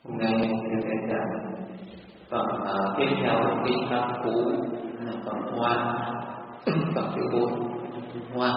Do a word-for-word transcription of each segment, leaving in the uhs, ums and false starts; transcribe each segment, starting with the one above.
Hôm nay mình sẽ giảng phần uh, tiếp theo của kinh Pháp Cú là phần hoa, phần thứ bốn hoa.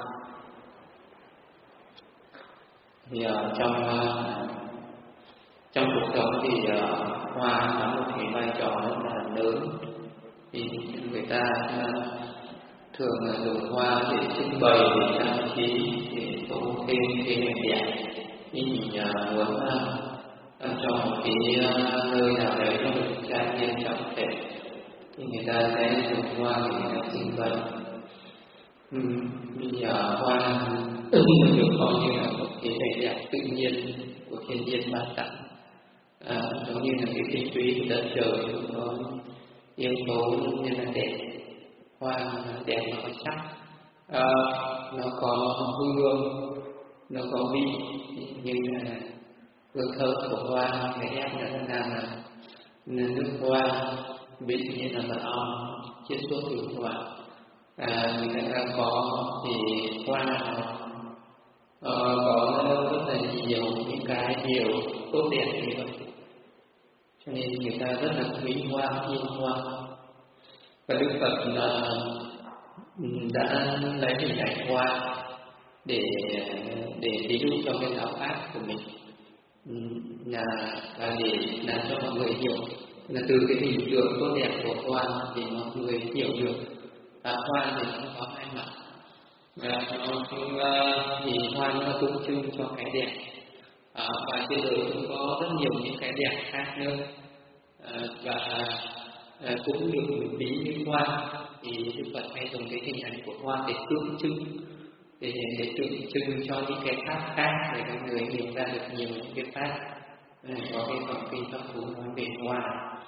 Thì uh, trong uh, trong cuộc sống thì uh, hoa có một cái vai trò rất là lớn. Thì người ta uh, thường uh, dùng hoa để trưng bày, để trang trí, để tô thêm thêm đẹp. Thì mình uh, muốn uh, trong một cái uh, nơi nào đấy nó được trang nghiêm trọng thể, thì người ta sẽ dùng hoa để người ta trưng bày. Ừ, bây giờ hoa được coi như là một cái vẻ đẹp tự nhiên của thiên nhiên ban tặng, à, giống như là cái tinh túy của đất trời cũng có yếu tố như là đẹp. Hoa đẹp nó có sắc, à, nó có hương, nó có vị, như là hương thơm của hoa, cái đẹp nó làm là nước hoa, vị như là mật ong chiết xuất từ hoa. À, người ta có thì hoa uh, có rất là nhiều những cái điều tốt đẹp như vậy, cho nên người ta rất là quý hoa, yêu hoa. Và Đức Phật uh, đã lấy hình ảnh hoa để để ví dụ cho cái giáo pháp của mình, là là để làm cho mọi người hiểu là từ cái hình tượng tốt đẹp của hoa thì mọi người hiểu được. À, hoa thì nó có hai mặt, và nó cũng, uh, thì hoa nó cũng trưng cho cái đẹp, à, và trên đời cũng có rất nhiều những cái đẹp khác nữa, à, và à, cũng được ví như hoa. Thì Đức Phật hay dùng cái hình ảnh của hoa để tượng trưng, để, để tượng trưng cho những cái pháp khác, để các người hiểu ra được nhiều những cái pháp. Có cái phần kinh Pháp Cú nói về hoa.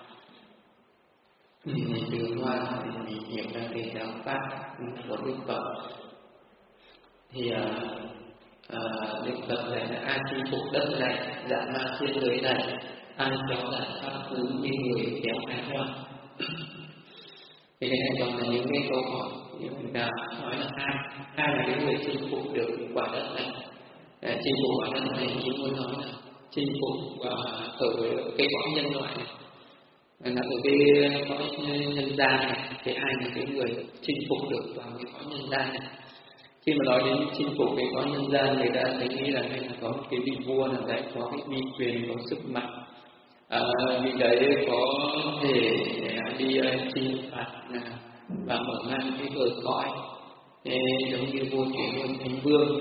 Ừ, từ hoa thì mình hiểu ra cái giáo pháp của Đức Phật. Thì à, à, Đức Phật này là ai chinh phục đất này, dạ ma thiên giới này, ai kéo lại Pháp Cú như người kéo hái hoa. Thì cái này còn là những cái câu hỏi như người ta nói là ai ai là cái người chinh phục được quả đất này. À, chinh phục quả đất này chỉ muốn nói là chinh phục và ở cái cõi nhân loại này, là ở cái cõi nhân gian này, thì ai là cái người chinh phục được vào cái cõi nhân gian này. Khi mà nói đến chinh phục cái cõi nhân gian, người ta thấy nghĩ là hay là có một cái vị vua nào đấy có cái uy quyền, có sức mạnh, à, vị đấy có thể đi uh, chinh phạt uh, và mở mang cái bờ cõi, e, giống như vua chuyển luân thánh vương.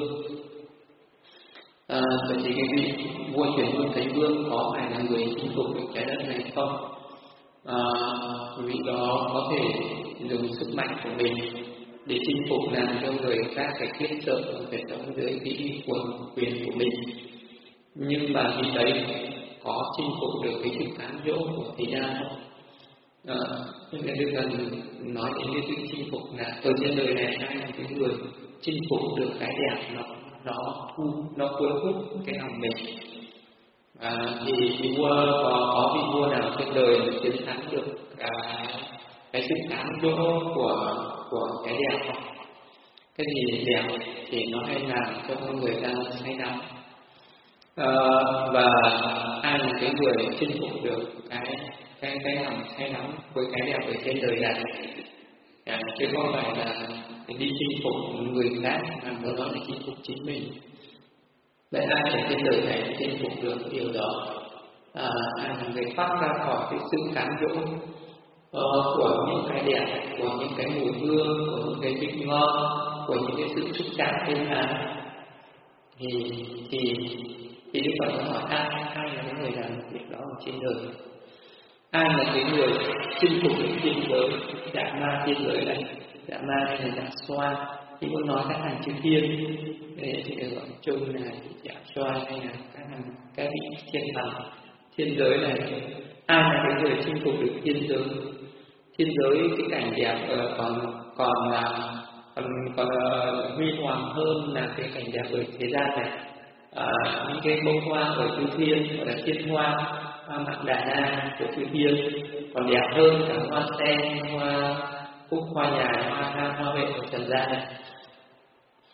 À, vậy thì cái vị vua chuyển luân thánh vương có phải là người chinh phục được trái đất này không? À, vị đó có thể dùng sức mạnh của mình để chinh phục, làm cho người khác phải kiếp sợ, phải sống dưới cái quần quyền của mình. Nhưng mà vị đấy có chinh phục được cái sự cám dỗ của thế gian không? À, nên là Đức Phật nói đến cái sự chinh phục là ở trên đời này ai là cái người chinh phục được cái đẹp, nó nó thu, nó cuốn hút cái lòng mình. À, thì vị vua có, có vị vua nào trên đời mà chiến thắng được cái cái sự cám dỗ của của cái đẹp không? Cái gì đẹp thì nó hay làm cho con người ta say đắm. À, và ai là cái người chinh phục được cái cái cái lòng say đắm với cái đẹp ở trên đời này, à, chứ không phải là đi chinh phục người khác, mà muốn nói là chinh phục chính mình. Vậy ai ở trên đời này chinh phục được điều đó? À, ai là người thoát ra khỏi cái sự cám dỗ uh, của những cái đẹp, của những cái mùi hương, của những cái vị ngon, của những cái sự xúc chạm bên hàn? Thì thì thì Đức Phật hỏi ai ai là cái người làm việc đó ở trên đời? Ai là cái người chinh phục được thiên giới, dạ ma thiên giới này? Dạ ma hay là dạ xoa? Thì muốn nói các hàng chư thiên, để thì gọi chung là dạ xoa hay là các hàng các vị thiên thần thiên giới này. Ai là cái người chinh phục được thiên giới? Thiên giới cái cảnh đẹp uh, còn còn là còn còn uh, huy hoàng hơn là cái cảnh đẹp ở thế gian này. À, những cái bông hoa ở chư thiên gọi là thiên hoa, hoa mạn đà na của chư thiên còn đẹp hơn cả hoa sen, hoa cúc, hoa nhài, hoa than, hoa huệ ở trần gian này.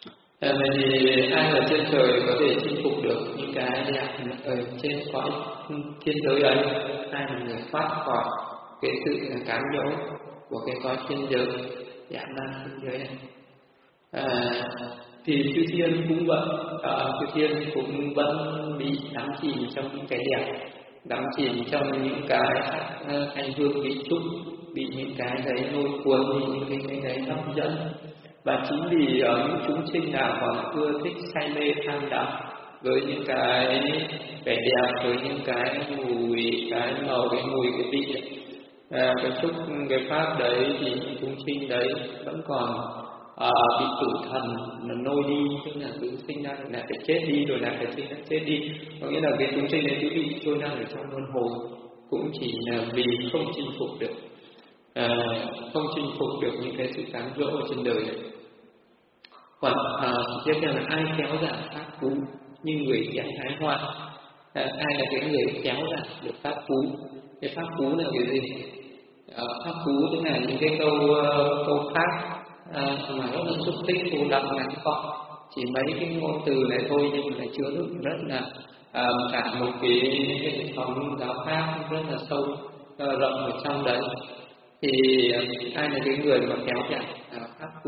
À, vậy thì ai ở trên trời có thể chinh phục được những cái đẹp ở trên cõi thiên giới ấy? Ai là người thoát khỏi cái sự cám dỗ của cái cõi thiên giới, đẹp nam thiên giới này? À, thì chư thiên cũng vậy, à, chư thiên cũng vẫn bị đắm chìm trong những cái đẹp, đắm chìm trong những cái thanh hương vị trúc, bị những cái đấy lôi cuốn, bị những cái, cái đấy hấp dẫn. Và chính vì ở những chúng sinh nào còn ưa thích say mê tham đắm với những cái vẻ đẹp, với những cái mùi, cái màu, cái mùi, cái vị, à, cái xúc, cái pháp đấy, thì những chúng sinh đấy vẫn còn à, bị tử thần nôi đi, tức là cứ sinh ra rồi lại phải chết đi, rồi lại phải sinh ra chết đi. Có nghĩa là cái chúng sinh đấy cứ bị trôi nổi ở trong luân hồi, cũng chỉ là vì không chinh phục được, à, không chinh phục được những cái sự cám dỗ ở trên đời này. Còn à, tiếp theo là ai kéo giảm pháp phú như người kéo thái hoa? À, ai là cái người kéo giảm được pháp phú? Cái pháp phú là cái gì? À, pháp phú tức là những cái câu uh, câu pháp à, mà rất là xúc tích, thù đậm, ngắn gọn, chỉ mấy cái ngôn từ này thôi nhưng mà lại chứa được rất là à, cả một cái hệ thống giáo pháp rất là sâu uh, rộng ở trong đấy. Thì uh, ai là cái người mà kéo giảm uh, pháp phú?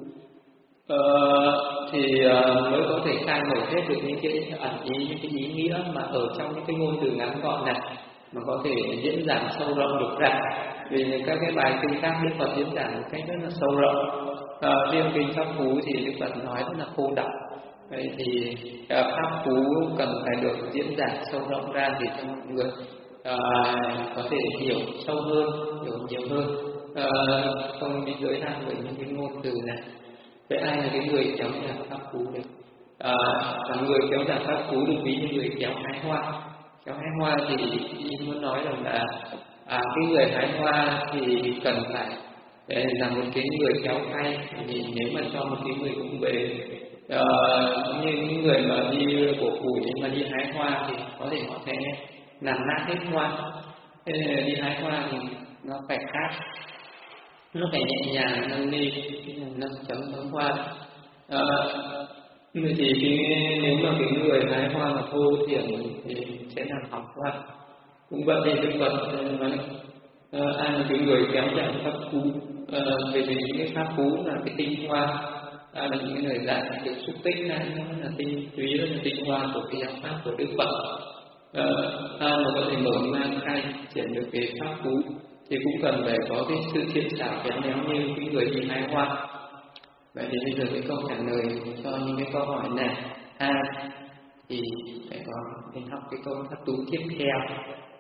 Ờ, thì uh, mới có thể khai mở hết được những cái ẩn ý, những cái ý nghĩa mà ở trong những cái ngôn từ ngắn gọn này, mà có thể diễn giải sâu rộng được ra. Vì các cái bài kinh khác Đức Phật diễn giải một cách rất là sâu rộng. À, riêng kinh Pháp Cú thì Đức Phật nói rất là khô đậm. Vậy thì uh, Pháp Cú cần phải được diễn giải sâu rộng ra để cho mọi người uh, có thể hiểu sâu hơn, hiểu nhiều hơn, uh, không bị giới hạn bởi những cái ngôn từ này. Vậy ai là cái người kéo giảm pháp phú được? À, là người kéo giảm pháp phú được ví như người kéo hái hoa. Kéo hái hoa thì muốn nói rằng là à, cái người hái hoa thì cần phải để là một cái người kéo tay. Thì nếu mà cho một cái người cũng về à, như những người mà đi cổ củi mà đi hái hoa thì có thể họ sẽ làm nát hết hoa. Thế nên đi hái hoa thì nó phải khác, nó phải nhẹ nhàng, nâng ly, nâng chấm nâng hoa. À, thì cái, nếu mà cái người hái hoa mà thô thiển thì sẽ làm hỏng hoa. Cũng vậy thì Đức Phật nói à, ai là cái người kéo giảm pháp phú, à, về vì những cái pháp phú là cái tinh hoa, à, là những cái lời dạy được xúc tích này, nó là tinh túy, rất là tinh hoa của cái giáo pháp của Đức Phật. À, ai mà có thể mở mang khai triển được cái pháp phú thì cũng cần phải có cái sự thiện xảo khéo léo như cái người đi hái hoa. Vậy thì bây giờ cái câu trả lời cho những cái câu hỏi này a à, thì phải có mình học cái câu pháp tú tiếp theo.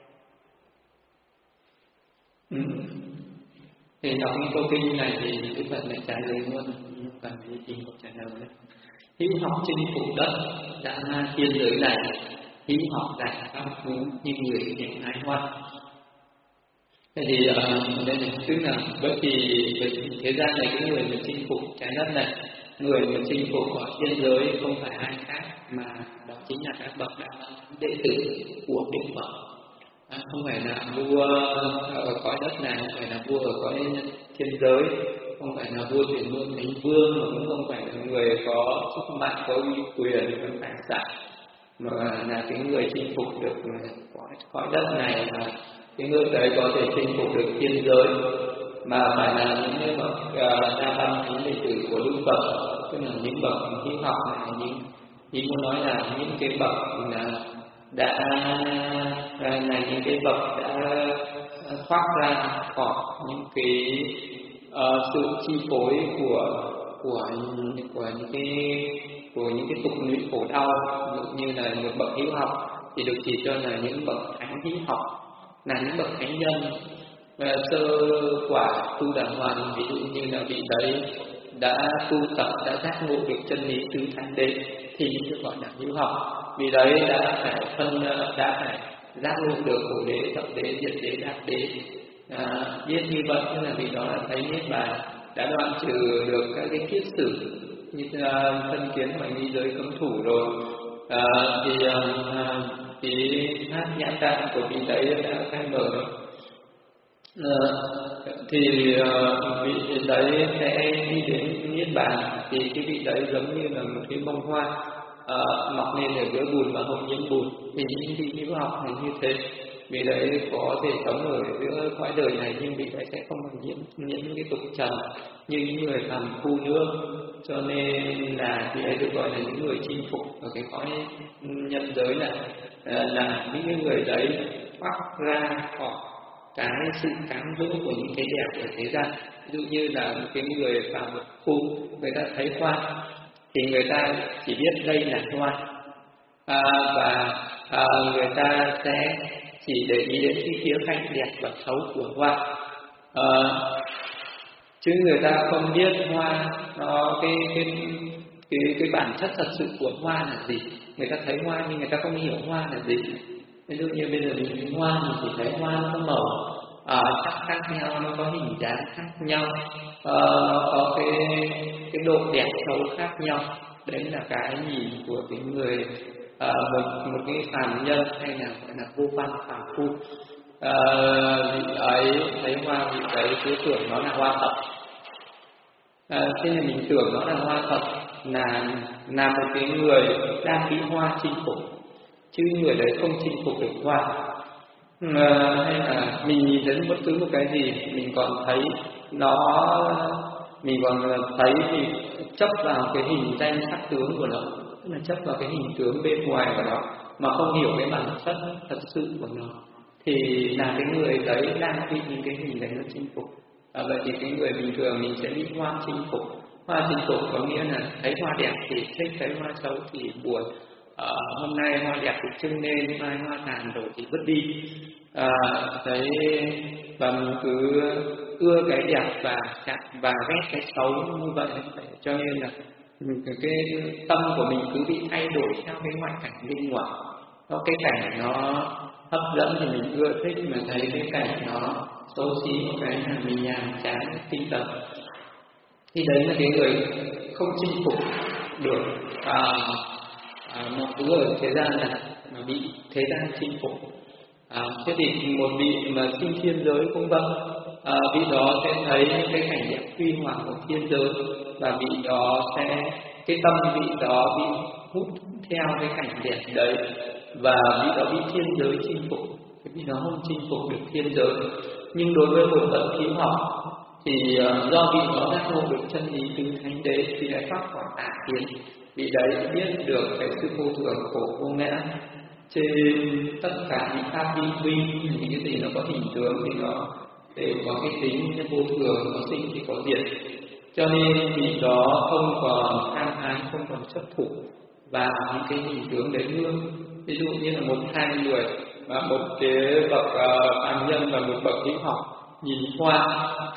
Ừ. Thì đọc những câu kinh này thì Đức Phật lại trả lời luôn, không cần phải tìm câu trả lời nữa. Hữu học chinh phục đất đã na thiên giới này, hữu học đại pháp phú như người kéo hái hoa. Thế thì uh, đây là tức là bởi vì thế gian này cái người mà chinh phục trái đất này, người mà chinh phục ở thiên giới không phải ai khác mà đó chính là các bậc đạo đệ tử của Đức Phật. À, không phải là vua ở cõi đất này, không phải là vua ở cõi thiên giới, không phải là vua chuyển luân thành vương, mà cũng không phải là người có sức mạnh, có uy quyền, có phản xạ, mà là cái người chinh phục được cõi, cõi đất này, là cái người đấy có thể chinh phục được thiên giới, mà phải là những cái bậc đa văn những đệ tử của Đức Phật, tức là những bậc hữu học này, những ý muốn nói là những cái bậc là đã là những cái bậc đã thoát ra khỏi những cái uh, sự chi phối của của của những cái của những cái tục lụy khổ đau, như là một bậc hữu học thì được chỉ cho là những bậc thánh hữu học, là những bậc thánh nhân và sơ quả tu đà hoàn, ví dụ như là vị đấy đã tu tập, đã giác ngộ được chân lý tứ thánh đế thì được gọi là hữu học. Vì đấy đã phải phân đã phải giác ngộ được khổ đế, thập đế, diệt đế, đạt đế, à, biết như vậy tức là vì đó là thấy niết bàn, đã đoạn trừ được các cái kiết sử như uh, thân kiến hoài nghi giới cấm thủ rồi, à, thì uh, thì hát nhãn tạng của vị đấy đã khai mở Ờ, thì ờ, vị đấy sẽ đi đến niết bàn, thì cái vị đấy giống như là một cái bông hoa ờ, mọc lên ở giữa bùn và không nhiễm bùn. Thì những vị hữu học này như thế, vị đấy có thể sống ở giữa cõi đời này, nhưng vị đấy sẽ không còn nhiễm nhiễm những cái tục trần như những người phàm phu nữa. Cho nên là vị ấy được gọi là những người chinh phục ở cái cõi nhân giới này, ờ, là những cái người đấy thoát ra khỏi cái sự cám dỗ của những cái đẹp ở thế gian. Ví dụ như là một cái người phàm phu, người ta thấy hoa thì người ta chỉ biết đây là hoa, à, và à, người ta sẽ chỉ để ý đến cái khía cạnh đẹp và xấu của hoa, à, chứ người ta không biết hoa nó cái cái cái cái bản chất thật sự của hoa là gì. Người ta thấy hoa nhưng người ta không hiểu hoa là gì. Ví dụ như bây giờ mình thấy hoa, mình chỉ thấy hoa nó có màu à, sắc khác nhau, nó có hình dáng khác nhau, à, nó có cái cái độ đẹp xấu khác nhau. Đấy là cái nhìn của cái người à, một một cái phàm nhân hay là gọi là vô văn phàm phu. À, vị ấy thấy hoa, vị ấy cứ tưởng nó là hoa thật. À, thế là mình tưởng nó là hoa thật, là là một cái người đang bị hoa chinh phục, chứ người đấy không chinh phục được hoa. À, hay là mình nhìn đến bất cứ một cái gì mình còn thấy nó, mình còn thấy thì chấp vào cái hình danh sắc tướng của nó, tức là chấp vào cái hình tướng bên ngoài của nó mà không hiểu cái bản chất thật sự của nó, thì là cái người đấy đang bị những cái hình đấy nó chinh phục. À, vậy thì cái người bình thường mình sẽ bị hoa chinh phục. Hoa chinh phục có nghĩa là thấy hoa đẹp thì thích, thấy hoa xấu thì buồn. À, hôm nay hoa đẹp thì trưng lên, mai hoa tàn rồi thì vứt đi. À, thấy và mình cứ ưa cái đẹp và và ghét cái xấu như vậy. Cho nên là cái, cái tâm của mình cứ bị thay đổi theo cái ngoại cảnh bên ngoài. Có cái cảnh nó hấp dẫn thì mình ưa thích, mà thấy cái cảnh nó xấu xí một cái là mình nhàm chán tinh thần. Thì đấy là cái người không chinh phục được à, à, mọi thứ ở thế gian này, mà bị thế gian chinh phục. À, thế thì một vị mà sinh thiên giới cũng vậy, à, vị đó sẽ thấy cái cảnh đẹp huy hoàng của thiên giới, và vị đó sẽ cái tâm vị đó bị hút theo cái cảnh đẹp đấy, và vị đó bị thiên giới chinh phục. Cái vị đó không chinh phục được thiên giới. Nhưng đối với một bậc hữu học thì uh, do vị đó giác ngộ được chân lý tứ thánh đế thì đã thoát khỏi tà kiến. Vị đấy biết được cái sự vô thường khổ vô ngã trên tất cả những pháp vi quy, những cái gì nó có hình tướng thì nó đều có cái tính vô thường, có sinh thì có diệt. Cho nên vị đó không còn tham ái, không còn chấp thủ và những cái hình tướng đấy nữa. Ví dụ như là một hai người, và một cái bậc phàm uh, nhân và một bậc hữu học nhìn hoa,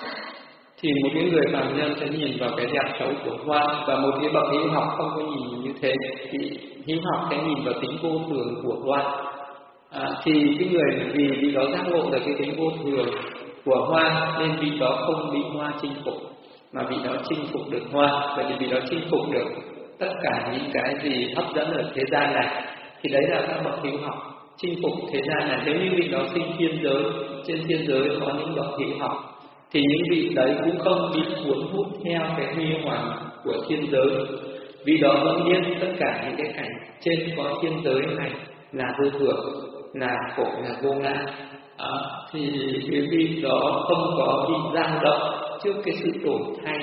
thì một cái người phàm nhân sẽ nhìn vào cái đẹp xấu của hoa, và một cái bậc hữu học không có nhìn như thế, thì hữu học sẽ nhìn vào tính vô thường của hoa. À, thì cái người vì vì đó giác ngộ được cái tính vô thường của hoa nên vị đó không bị hoa chinh phục, mà vị đó chinh phục được hoa. Vậy thì vị đó chinh phục được tất cả những cái gì hấp dẫn ở thế gian này, thì đấy là các bậc hữu học chinh phục thế gian này. Nếu như vị đó sinh thiên giới, trên thiên giới có những bậc hữu học, thì những vị đấy cũng không bị cuốn hút theo cái huy hoàng của thiên giới. Vì đó vẫn biết tất cả những cái cảnh trên có thiên giới này là vô thường, là khổ, là vô ngã. À, thì cái vị đó không có bị dao động trước cái sự đổi thay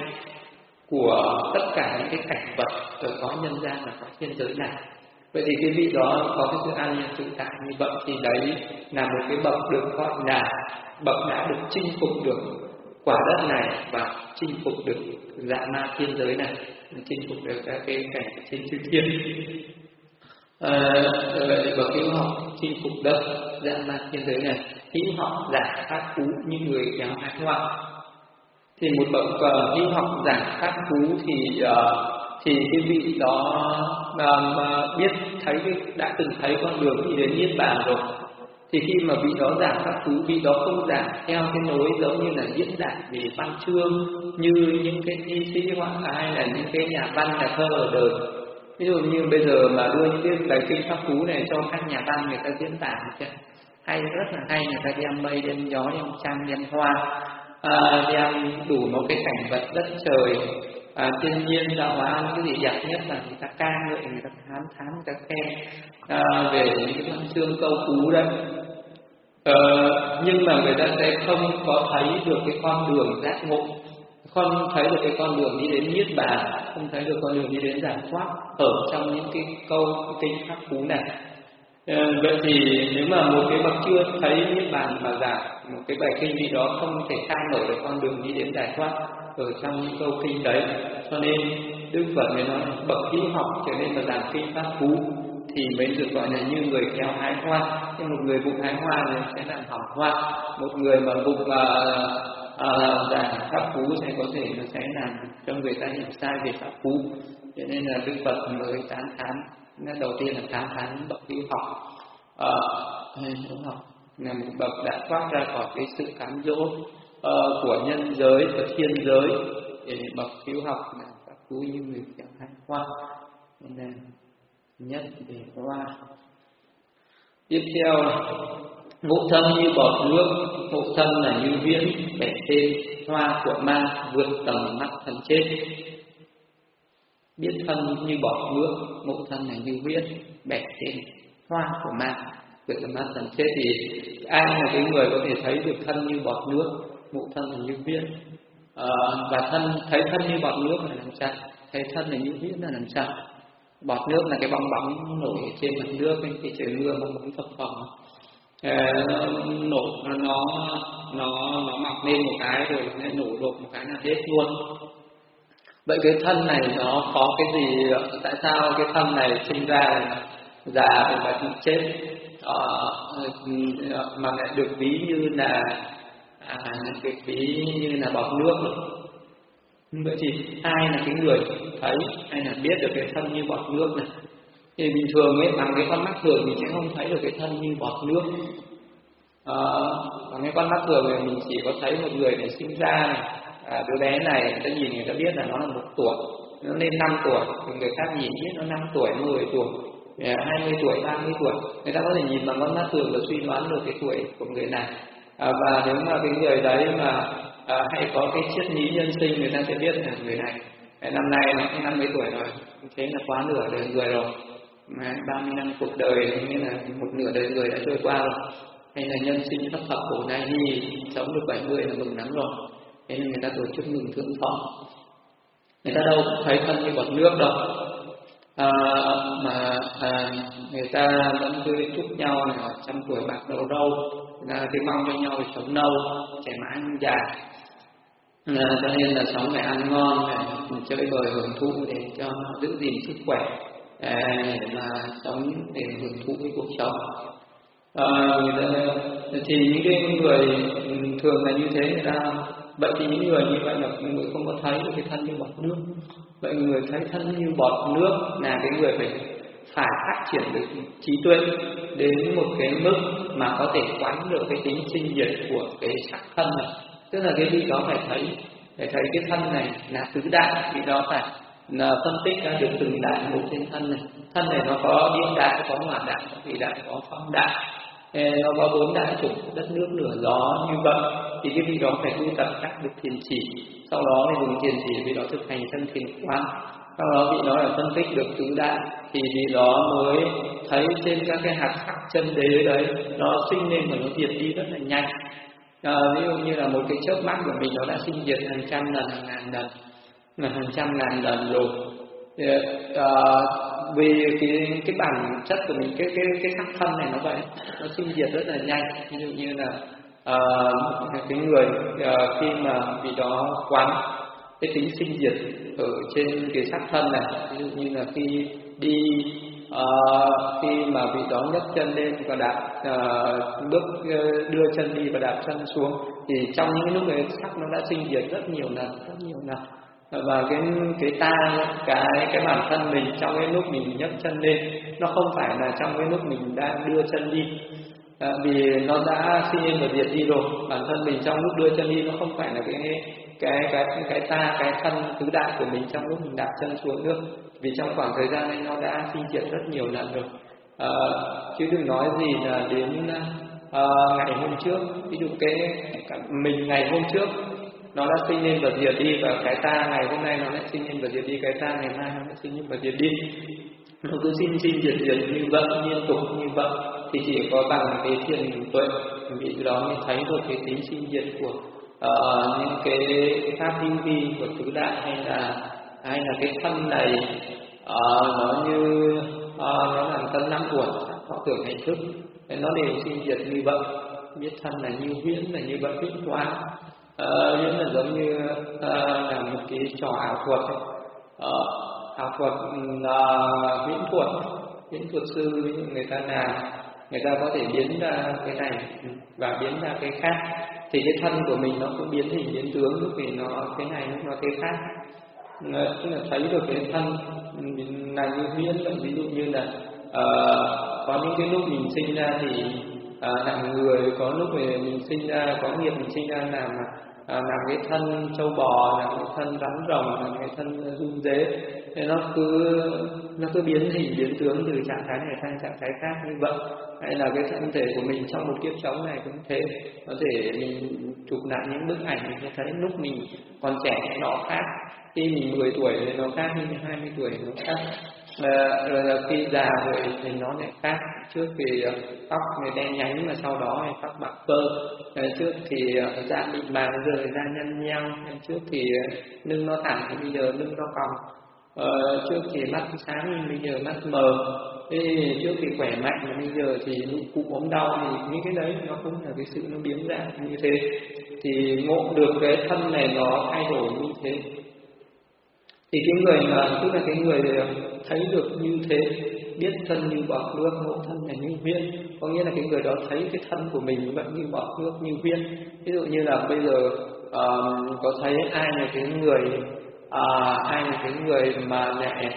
của tất cả những cái cảnh vật ở có nhân gian và có thiên giới này. Vậy thì cái vị đó có cái sự an nhiên tự tại như vậy, thì đấy là một cái bậc được gọi là bậc đã được chinh phục được quả đất này và chinh phục được dạ ma thiên giới này, chinh phục được các cái cảnh trên chư thiên. À, vậy thì bậc hữu học chinh phục đất dạ ma thiên giới này, hữu học giả pháp cú như người kéo hái hoa. Thì một bậc uh, hữu học giả pháp cú thì uh, thì cái vị đó uh, biết thấy đã từng thấy con đường đi đến niết bàn rồi, thì khi mà vị đó giảng pháp cú, vị đó không giảng theo cái nối giống như là diễn đạt về văn chương như những cái thi sĩ hoặc hay là những cái nhà văn nhà thơ ở đời. Ví dụ như bây giờ mà đưa những cái bài kinh pháp cú này cho các nhà văn người ta diễn tả, hay, rất là hay. Người ta đem mây, đem gió, đem trăng, đem hoa, à, đem đủ một cái cảnh vật đất trời, à, thiên nhiên tạo hóa, những cái gì đẹp nhất là người ta ca ngợi, người ta thán thán, người ta khen à, về những cái văn chương câu cú đấy. Ờ, nhưng mà người ta sẽ không có thấy được cái con đường giác ngộ, không thấy được cái con đường đi đến niết bàn, không thấy được con đường đi đến giải thoát ở trong những cái câu cái kinh pháp cú này. Ờ, vậy thì nếu mà một cái bậc chưa thấy niết bàn mà giảng một cái bài kinh gì đó không thể khai mở được con đường đi đến giải thoát ở trong những câu kinh đấy, cho nên Đức Phật mới nói bậc hữu học trở nên là giảng kinh pháp cú thì mới được gọi là như người khéo hái hoa. Nhưng một người vụng hái hoa thì sẽ làm hỏng hoa, một người mà vụng uh, uh, giảng pháp cú sẽ có thể nó sẽ làm cho người ta hiểu sai về pháp cú. Cho nên là Đức Phật mới tán thán, đầu tiên là tán thán bậc hữu học. Hữu uh, học là một bậc đã thoát ra khỏi cái sự cám dỗ uh, của nhân giới và thiên giới, để bậc hữu học là pháp cú như người khéo hái hoa. Nên là nhất về hoa. Tiếp theo, ngũ thân như bọt nước, ngũ thân là như viễn, bẻ tên hoa của ma, vượt tầm mắt thần chết. Biết thân như bọt nước, ngũ thân là như viễn, bẻ tên hoa của ma, vượt tầm mắt thần chết. Thì ai là cái người có thể thấy được thân như bọt nước, ngũ thân là như viễn, à, và thân thấy thân như bọt nước là làm sao? Thấy thân là như viễn là làm sao? Bọt nước là cái bong bóng nổi trên mặt nước, cái trời mưa bong bóng phập phồng, nổ nó nó nó mọc lên một cái rồi nó nổ đột một cái là hết luôn. Vậy cái thân này nó có cái gì? Tại sao cái thân này sinh ra già và chết mà lại được ví như là à, được ví như là bọt nước rồi? Vậy thì ai là cái người thấy, ai là biết được cái thân như bọt nước này? Thì bình thường ấy, bằng cái con mắt thường mình sẽ không thấy được cái thân như bọt nước. À, bằng cái con mắt thường thì mình chỉ có thấy một người này sinh ra này, à, đứa bé này người ta nhìn người ta biết là nó là một tuổi, nó lên năm tuổi, người khác nhìn biết nó năm tuổi, mười tuổi, hai mươi tuổi, ba mươi tuổi. Người ta có thể nhìn bằng con mắt thường và suy đoán được cái tuổi của người này. À, và nếu mà cái người đấy mà À, hay có cái triết lý nhân sinh, người ta sẽ biết là người này năm nay nó cũng năm mấy tuổi rồi, thế là quá nửa đời người rồi, mà ba mươi năm cuộc đời nghĩa là một nửa đời người đã trôi qua rồi. Hay là nhân sinh thất thập khổ đau hy, sống được bảy mươi là mừng lắm rồi, thế nên người ta tổ chức mừng thượng thọ. Người ta đâu thấy thân như bọt nước đâu, à, mà à, người ta vẫn cứ chúc nhau là trăm tuổi bạc đầu râu, là cái mong cho nhau để sống lâu, trẻ mãi già. À, cho nên là sống phải ăn ngon, phải chơi bời hưởng thụ để cho giữ gìn sức khỏe, à, để mà sống để hưởng thụ cái cuộc sống. À, người ta, thì những cái người thường là như thế, người ta vậy thì những người như vậy là người không có thấy được cái thân như bọt nước. Vậy người thấy thân như bọt nước là cái người phải phải phát triển được trí tuệ đến một cái mức mà có thể quán được cái tính sinh diệt của cái sắc thân này. Tức là cái vị đó phải thấy, phải thấy cái thân này là tứ đại, vị đó phải là phân tích ra được từng đại một trên thân này. Thân này nó có địa đại, có hỏa đại, có thủy đại, có phong đại, nó có bốn đại chủng đất nước lửa gió. Như vậy thì cái vị đó phải tu tập các được thiền chỉ, sau đó thì dùng thiền chỉ vị đó thực hành chân thiền quán, sau đó vị đó là phân tích được tứ đại thì vị đó mới thấy trên các cái hạt sắc chân đế đấy nó sinh lên và nó diệt đi rất là nhanh. À, ví dụ như là một cái chớp mắt của mình nó đã sinh diệt hàng trăm lần, hàng ngàn lần, là hàng trăm ngàn lần rồi. Thì, à, vì cái cái bản chất của mình, cái cái cái sắc thân này nó vậy, nó sinh diệt rất là nhanh. Ví dụ như là à, cái người à, khi mà vị đó quán cái tính sinh diệt ở trên cái sắc thân này, ví dụ như là khi đi uh, khi mà vị đó nhấc chân lên và đạp uh, bước uh, đưa chân đi và đạp chân xuống, thì trong những lúc ấy sắc nó đã sinh diệt rất nhiều lần, rất nhiều lần. Và cái cái ta cái cái bản thân mình trong cái lúc mình nhấc chân lên, nó không phải là trong cái lúc mình đang đưa chân đi. À, vì nó đã sinh lên và diệt đi rồi. Bản thân mình trong lúc đưa chân đi nó không phải là cái cái cái cái ta, cái thân tứ đại của mình trong lúc mình đạp chân xuống nữa. Vì trong khoảng thời gian này nó đã sinh diệt rất nhiều lần rồi. À, chứ đừng nói gì là đến uh, ngày hôm trước. Ví dụ cái, cái mình ngày hôm trước nó đã sinh lên và diệt đi, và cái ta ngày hôm nay nó lại sinh lên và diệt đi, cái ta ngày mai nó lại sinh lên và diệt đi. Nó cứ sinh sinh diệt diệt như vậy, liên tục như vậy, thì chỉ có bằng cái thiền tuệ vì đó mới thấy được cái tính sinh diệt của uh, những cái pháp hữu vi của tứ đại, hay là hay là cái thân này uh, nó như uh, nó làm tân năm uẩn thọ tưởng hành thức, nó đều sinh diệt như vậy. Biết thân là như huyễn là như vậy, huyễn hóa uh, huyễn là giống như uh, là một cái trò ảo thuật ấy. Uh, ảo thuật uh, huyễn thuật huyễn thuật sư người ta làm, người ta có thể biến ra cái này và biến ra cái khác, thì cái thân của mình nó cũng biến hình biến tướng, lúc thì nó cái này lúc nó cái khác. Tức là thấy được cái thân là như huyễn. Ví dụ như là uh, có những cái lúc mình sinh ra thì uh, làm người, có lúc mình sinh ra có nghiệp mình sinh ra làm À, làm cái thân trâu bò, làm cái thân rắn rồng, làm cái thân run dế, thì nó cứ nó cứ biến hình biến tướng từ trạng thái này sang trạng thái khác như vậy. Hay là cái thân thể của mình trong một kiếp sống này cũng thế, có thể mình chụp lại những bức ảnh mình sẽ thấy lúc mình còn trẻ nó khác, khi mình mười tuổi thì nó khác, khi mình hai mươi tuổi nó khác, à, rồi là khi già rồi thì nó lại khác. Trước thì tóc người đen nhánh mà sau đó thì tóc bạc phơ, trước thì da mịn màng giờ da nhăn nheo, trước thì lưng nó thẳng thì bây giờ lưng nó cong, ờ, trước thì mắt sáng nhưng bây giờ mắt mờ, thế trước thì khỏe mạnh mà bây giờ thì lúc cụ ốm đau, thì những cái đấy nó cũng là cái sự nó biến dạng như thế. Thì ngộ được cái thân này nó thay đổi như thế, thì cái người mà tức là cái người thấy được như thế, biết thân như bọt nước, ngộ thân là như huyễn, có nghĩa là cái người đó thấy cái thân của mình vẫn như bọt nước như huyễn. Ví dụ như là bây giờ uh, có thấy ai là cái người uh, ai là cái người mà lại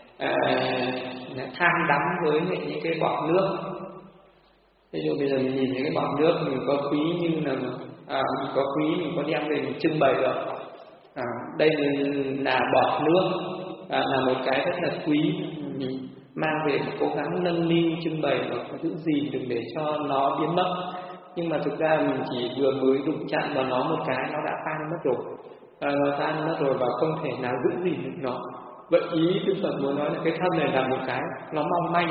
uh, tham đắm với những cái bọt nước. Ví dụ bây giờ mình nhìn những cái bọt nước mình có quý như là à, mình có quý mình có đem về mình trưng bày rồi. À, đây là bọt nước, à, là một cái rất là quý, mình mang về cố gắng nâng niu trưng bày và giữ gìn đừng để cho nó biến mất. Nhưng mà thực ra mình chỉ vừa mới đụng chạm vào nó một cái nó đã tan mất rồi, à, nó tan mất rồi và không thể nào giữ gìn được nó. Vậy ý Đức Phật muốn nói là cái thân này là một cái nó mong manh,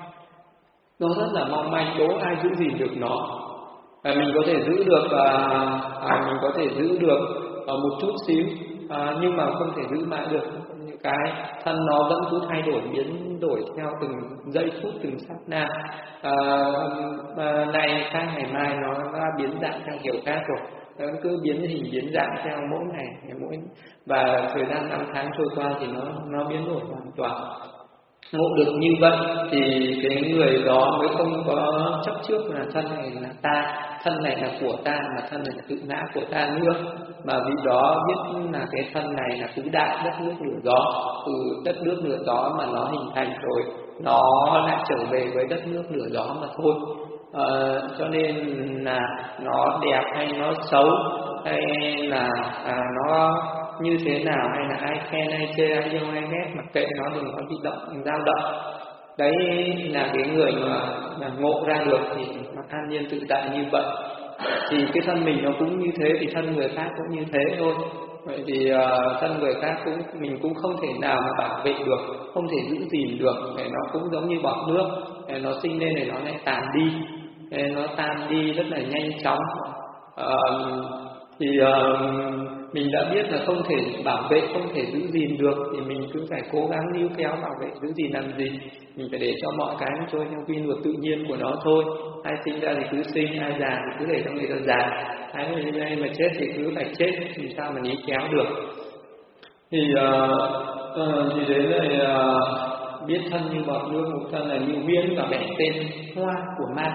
nó rất là mong manh, đố ai giữ gìn được nó. À, mình có thể giữ được, à, à, mình có thể giữ được à, một chút xíu, à, nhưng mà không thể giữ mãi được. Những cái thân nó vẫn cứ thay đổi, biến đổi theo từng giây phút, từng sát na. À, à, nay khác ngày mai nó đã biến dạng theo kiểu khác rồi, nó cứ biến hình biến dạng theo mỗi ngày, mỗi và thời gian năm tháng trôi qua thì nó nó biến đổi hoàn toàn. Ngộ được như vậy thì cái người đó mới không có chấp trước là thân này là ta, thân này là của ta, mà thân này là tự ngã của ta nữa, mà vì đó biết là cái thân này là tứ đại đất nước lửa gió, từ đất nước lửa gió mà nó hình thành rồi nó lại trở về với đất nước lửa gió mà thôi. À, cho nên là nó đẹp hay nó xấu, hay là à, nó như thế nào, hay là ai khen ai chê ai yêu ai ghét, mặc kệ nó, đừng có bị động dao động. Đấy là cái người mà, mà ngộ ra được thì nó an nhiên tự tại như vậy. Thì cái thân mình nó cũng như thế, thì thân người khác cũng như thế thôi. Vậy thì uh, thân người khác cũng mình cũng không thể nào mà bảo vệ được, không thể giữ gìn được. Để nó cũng giống như bọt nước, để nó sinh lên để nó lại tàn đi, để nó tan đi rất là nhanh chóng. Uh, thì uh, mình đã biết là không thể bảo vệ, không thể giữ gìn được, thì mình cứ phải cố gắng níu kéo bảo vệ giữ gìn làm gì. Mình phải để cho mọi cái nó trôi theo quy luật tự nhiên của nó thôi. Ai sinh ra thì cứ sinh, ai già thì cứ để cho người ta già, ai người mà chết thì cứ phải chết, thì sao mà níu kéo được. Thì uh, uh, thì đến đây uh, biết thân như bọt nước, một thân là như viên, và bẻ tên hoa của ma.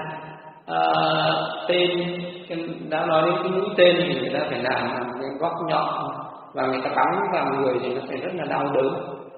Uh, tên đã nói đến cái mũi tên thì người ta phải làm cái góc nhọn và người ta bắn vào người thì nó phải rất là đau đớn.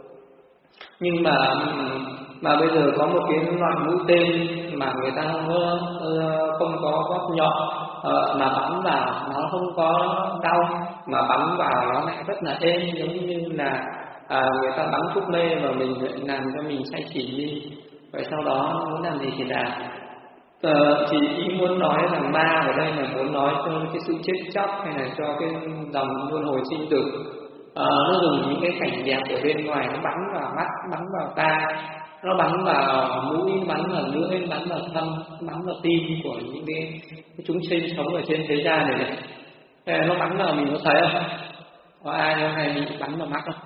Nhưng mà mà bây giờ có một cái loại mũi tên mà người ta không có, không có góc nhọn, uh, mà bắn vào nó không có đau, mà bắn vào nó lại rất là êm, giống như là à, người ta bắn thuốc mê mà mình làm cho mình say xỉn đi, vậy sau đó muốn làm gì thì làm. Ờ, thì ý muốn nói là ma ở đây là muốn nói cho cái sự chết chóc hay là cho cái dòng luân hồi sinh tử. Ờ, nó dùng những cái cảnh đẹp ở bên ngoài, nó bắn vào mắt, bắn vào tai, nó bắn vào mũi, bắn vào lưỡi, bắn vào thân, bắn vào tim của những cái, cái chúng sinh sống ở trên thế gian này này. Thế nó bắn vào mình có thấy không? Có ai không hay bị bắn vào mắt không?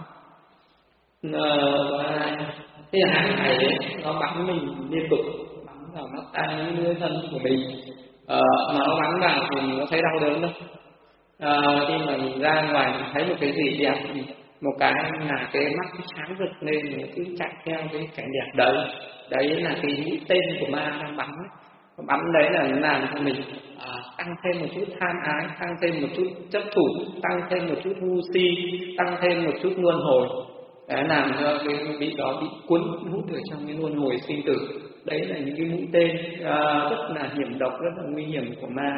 Ờ, có ai? Thế là hàng ngày ấy, nó bắn mình liên tục, bắn vào mắt tai lưỡi thân của mình. Ờ, mà nó bắn vào thì mình có thấy đau đớn đâu. Ờ, khi mà mình ra ngoài mình thấy một cái gì đẹp, một cái là cái mắt nó sáng rực lên, mình cứ chạy theo cái cảnh đẹp đấy. Đấy là cái mũi tên của ma đang bắn ấy. Bắn đấy là nó làm cho mình à, tăng thêm một chút tham ái, tăng thêm một chút chấp thủ, tăng thêm một chút ngu si, tăng thêm một chút luân hồi. Đấy, làm cho cái vị đó bị cuốn hút ở trong cái luân hồi sinh tử. Đấy là những cái mũi tên à, rất là hiểm độc, rất là nguy hiểm của ma.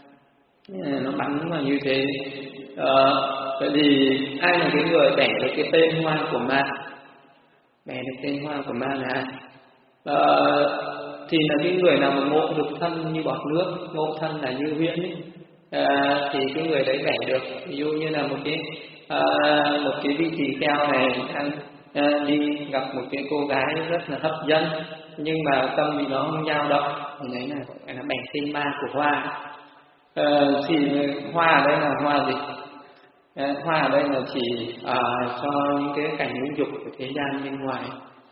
Nó bắn vào như thế. Ờ, vậy thì ai là cái người bẻ được cái tên hoa của ma? Bẻ được tên hoa của ma là ai? Ờ, thì là cái người nào mà ngộ được thân như bọt nước, ngộ thân là như huyễn ấy. À, thì cái người đấy bẻ được. Ví dụ như là một cái à, một cái vị tỳ kheo này đang à, đi gặp một cái cô gái rất là hấp dẫn, nhưng mà tâm thì nó không dao động, thì đấy là gọi là bẻ tên ma của hoa. Ờ, thì hoa ở đây là hoa gì? À, hoa ở đây là chỉ à, cho những cái cảnh ngũ dục của thế gian bên ngoài.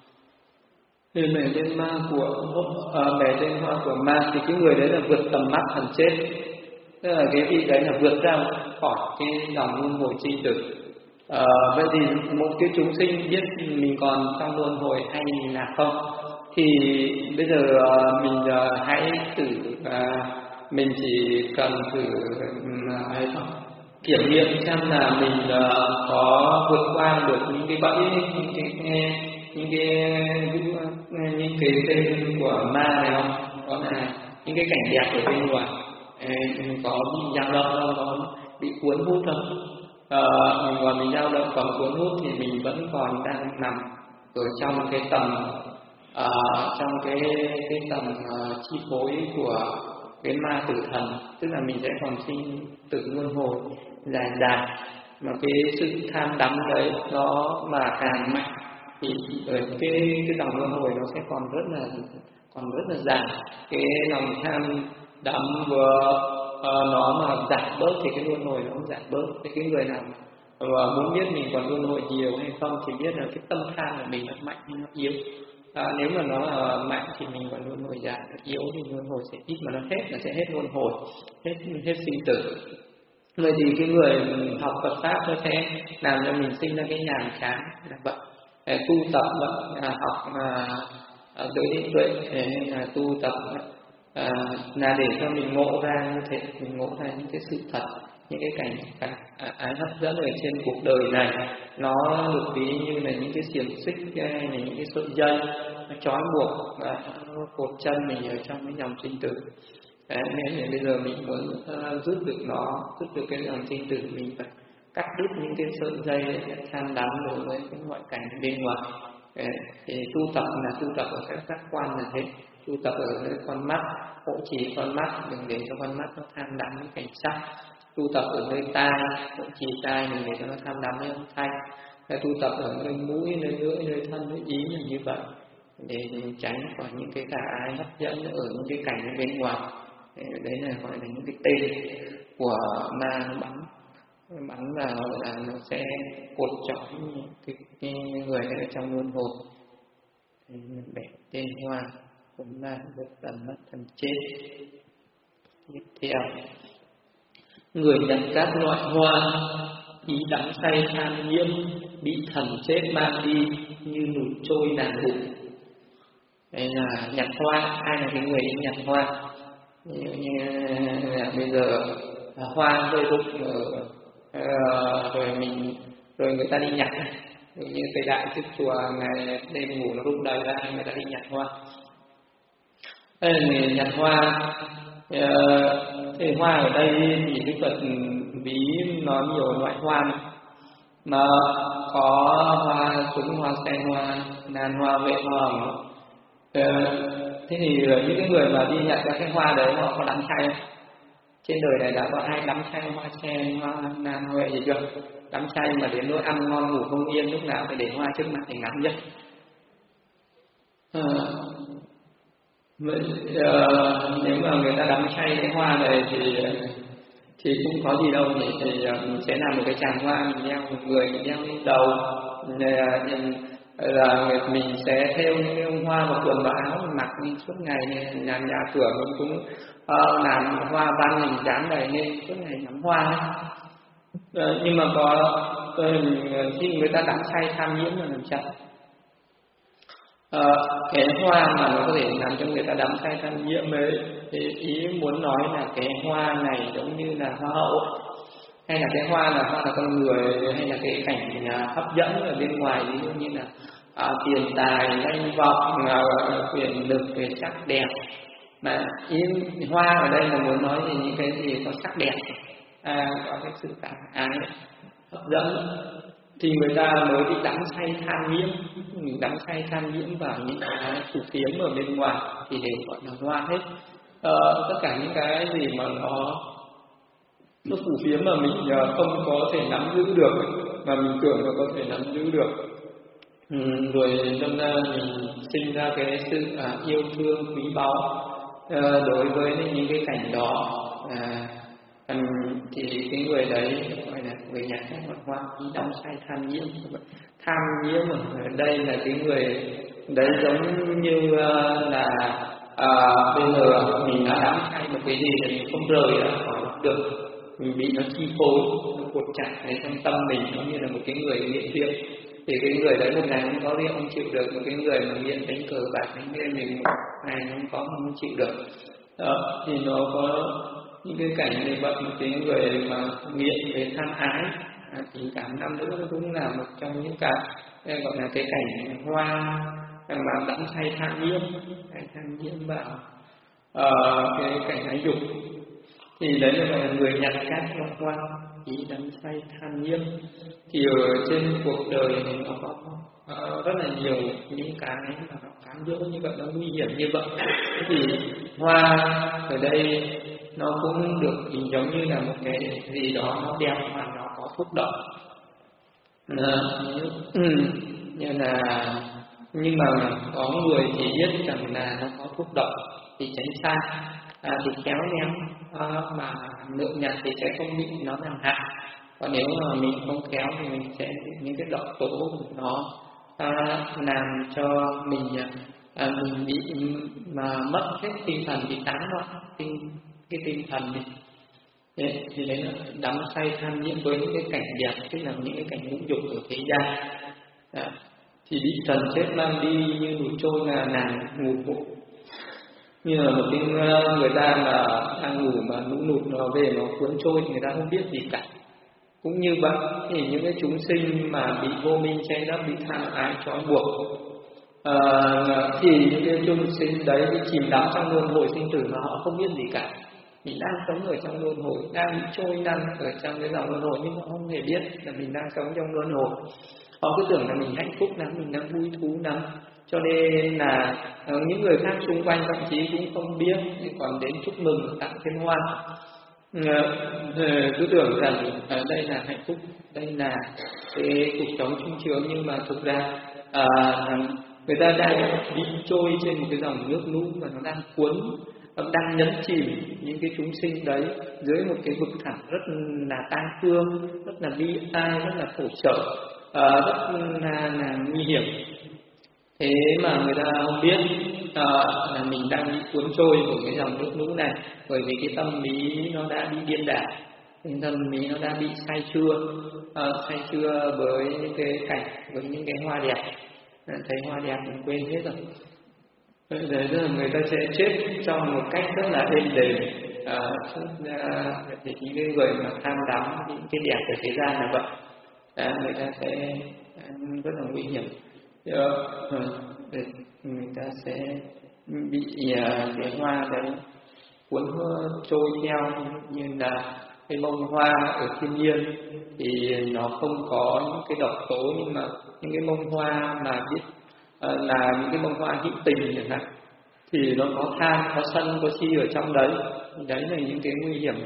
Thì bẻ tên ma của à, bẻ tên hoa của ma thì cái người đấy là vượt tầm mắt thần chết, tức là cái vị đấy là vượt ra khỏi cái dòng luân hồi sinh tử. À, vậy thì một cái chúng sinh biết mình còn trong luân hồi hay là không, thì bây giờ mình hãy thử à, mình chỉ cần thử hay không kiểm nghiệm xem là mình uh, có vượt qua được những cái bẫy, những cái những cái những cái tên của ma này không, có là những cái cảnh đẹp ở bên ngoài có bị dao động không, có bị cuốn hút không. Uh, còn mình dao động còn cuốn hút thì mình vẫn còn đang nằm ở trong cái tầm uh, trong cái cái tầm uh, chi phối của cái ma tử thần, tức là mình sẽ còn sinh tử luân hồi dài dài, mà cái sự tham đắm đấy nó mà càng mạnh thì ở cái cái dòng luân hồi nó sẽ còn rất là còn rất là dài. Cái lòng tham đắm vừa uh, nó mà giảm bớt thì cái luân hồi nó cũng giảm bớt. Thì cái người nào mà muốn biết mình còn luân hồi nhiều hay không thì biết là cái tâm tham của mình nó mạnh hay nó yếu. À, nếu mà nó uh, mạnh thì mình còn luân hồi dài, yếu thì luân hồi sẽ ít, mà nó hết là sẽ hết luân hồi, hết hết sinh tử. Vậy thì cái người học Phật pháp nó sẽ làm cho mình sinh ra cái nhàm chán là vậy. Để tu tập vậy, à, học à, tới đến tuệ là tu tập à, là để cho mình ngộ ra như thế, mình ngộ ra những cái sự thật, những cái cảnh cảnh à, ái hấp dẫn ở trên cuộc đời này. Nó được ví như là những cái xiềng xích hay là những cái sợi dây nó trói buộc và nó cột chân mình ở trong cái dòng sinh tử. Đấy, nên bây giờ mình muốn uh, rút được nó, rút được cái dòng sinh tử, mình phải cắt đứt những cái sợi dây tham đắm đối với cái ngoại cảnh bên ngoài. Đấy, thì tu tập là tu tập ở các giác quan là thế, tu tập ở cái con mắt, hộ trì con mắt, đừng để cho con mắt nó tham đắm những cảnh sắc. Tu tập ở nơi tai, hộ trì tai, đừng để cho nó tham đắm những âm thanh. Đấy, tu tập ở nơi mũi, nơi lưỡi, nơi thân, nơi ý là như vậy, để tránh khỏi những cái tà ái hấp dẫn ở những cái cảnh bên ngoài. Đấy là gọi là những cái tên của ma nó bắn bắn vào là nó sẽ cột trói cái, cái người ở trong luân hồi. Bẻ tên hoa của ma được tầm mắt thần chết. Tiếp theo, người nhận các loại hoa ý đắm say tham nhiễm, bị thần chết mang đi như nụt trôi đàn bụng. Đây là nhặt hoa. Ai là cái người đi nhặt hoa? Như, như là bây giờ hoa rơi rụng uh, rồi mình rồi người ta đi nhặt, như thầy đại trước chùa ngày đêm ngủ nó rụng đời ra, người ta đi nhặt hoa. Đây là người nhặt hoa. Uh, thì hoa ở đây thì Đức Phật ví nó nhiều loại hoa này. Mà có hoa súng, hoa sen, hoa nan, hoa vệ, hoa hồng. Uh, thế thì những cái người mà đi nhận các cái hoa đấy họ có đắm say không? Trên đời này đã có ai đắm say hoa sen, hoa nam huệ gì chưa? Đắm say mà đến nỗi ăn ngon ngủ không yên, lúc nào phải để hoa trước mặt để ngắm nhất. À, vậy, uh, nếu mà người ta đắm say cái hoa này thì thì cũng có gì đâu nhỉ? Thì mình sẽ làm một cái tràng hoa, mình đeo một người, mình đeo lên đầu, mình, là mình sẽ thêu những cái bông hoa vào quần vào áo, mình mặc suốt ngày, nhà nhà cửa mình cũng uh, làm hoa văn mình dán đầy lên suốt ngày ngắm hoa ấy. Uh, nhưng mà có uh, khi người ta đắm say tham nhiễm là làm sao? Uh, cái hoa mà nó có thể làm cho người ta đắm say tham nhiễm ấy, thì ý muốn nói là cái hoa này giống như là hoa hậu, hay là cái hoa là hoa là con người, hay là cái cảnh uh, hấp dẫn ở bên ngoài, ví dụ như là uh, tiền tài, danh vọng, uh, quyền lực, về sắc đẹp. Mà ý hoa ở đây là muốn nói về những cái gì có sắc đẹp, à, có cái sự cảm ái hấp dẫn, thì người ta mới bị đắm say tham nhiễm. Mình đắm say tham nhiễm vào những cái phù phiếm ở bên ngoài thì đều gọi là hoa hết. Ờ, tất cả những cái gì mà nó nó phù phiếm mà mình không có thể nắm giữ được, mà mình tưởng là có thể nắm giữ được, ừ, rồi đâm ra mình sinh ra cái sự à, yêu thương quý báu à, đối với những cái cảnh đó. À, thì cái người đấy gọi là người nhà khác gọi hoa khí đắm say tham nhiễm. Tham nhiễm ở đây là cái người đấy giống như là à, bây giờ mình đã đắm say một cái gì thì mình không rời ra khỏi được, mình bị nó chi phối, nó cột chặtในtrong tâm mình, giống như là một cái người nghiện rượu. Thì cái người đấy một ngày không có rượu không chịu được, một cái người mà nghiện đánh cờ bạc đánh game mình một ngày không có không chịu được. Đó, thì nó có những cái cảnh như vậy. Một cái người mà nghiện về tham ái, à, tình cảm nam nữ cũng là một trong những cái gọi là cái cảnh hoa mà đắm say tham nhiễm, hay tham nhiễm vào uh, cái cảnh ái dục. Thì đấy là gọi là người nhặt cát trong hoa, ý đắm say tham nhiễm. Thì ở trên cuộc đời thì nó có uh, rất là nhiều những cái mà nó cám dỗ như vậy, nó nguy hiểm như vậy. Thì hoa ở đây nó cũng được hình giống như là một cái gì đó nó đẹp mà nó có phúc động, à, như, như là nhưng mà có người thì biết rằng là nó có phúc động thì tránh xa, à, thì khéo léo, à, mà lượng nhặt thì sẽ không bị nó làm hại. Còn nếu mà mình không khéo thì mình sẽ bị những cái độc tố của nó à, làm cho mình à, mình bị mà mất hết tinh thần, bị tán loạn tinh cái tinh thần này. Đấy, thì đấy là đắm say tham nhiễm với những cái cảnh đẹp, tức là những cái cảnh ngũ dục ở thế gian. Đó. Thì bị thần chết mang đi như nụt trôi là nàng ngủ ngủ, như là một cái người ta mà đang ngủ mà lũ lụt nó về nó cuốn trôi thì người ta không biết gì cả. Cũng như vậy thì những cái chúng sinh mà bị vô minh che lấp, bị tham ái trói buộc, à, thì những cái chúng sinh đấy bị chìm đắm trong luân hồi sinh tử mà họ không biết gì cả. Mình đang sống ở trong luân hồi, đang bị trôi lăn ở trong cái dòng luân hồi, nhưng họ không hề biết là mình đang sống trong luân hồi. Họ cứ tưởng là mình hạnh phúc lắm, mình đang vui thú lắm, cho nên là uh, những người khác xung quanh thậm chí cũng không biết, nhưng còn đến chúc mừng tặng thiên hoan. Uh, cứ tưởng rằng uh, đây là hạnh phúc, đây là cái cuộc sống sung sướng, nhưng mà thực ra uh, người ta đang bị trôi trên một cái dòng nước lũ mà nó đang cuốn, đang nhấn chìm những cái chúng sinh đấy dưới một cái vực thẳm rất là tang thương, rất là bi ai, rất là khổ sở, à, rất là, là nguy hiểm. Thế mà người ta không biết à, là mình đang bị cuốn trôi của cái dòng nước lũ này, bởi vì cái tâm lý nó đã bị điên đảo, cái tâm lý nó đã bị say sưa, à, say sưa với những cái cảnh, với những cái hoa đẹp. À, thấy hoa đẹp mình quên hết rồi. Đấy là người ta sẽ chết trong một cách rất là êm đềm. À, thì những cái người mà tham đắm những cái đẹp của thế gian là vậy, à, người ta sẽ rất là nguy hiểm. À, người ta sẽ bị uh, cái hoa đấy cuốn trôi theo, như là cái bông hoa ở thiên nhiên thì nó không có những cái độc tố, nhưng mà những cái bông hoa mà biết uh, là những cái bông hoa hữu tình chẳng hạn, thì nó có tham, có sân, có si ở trong đấy. Đấy là những cái nguy hiểm.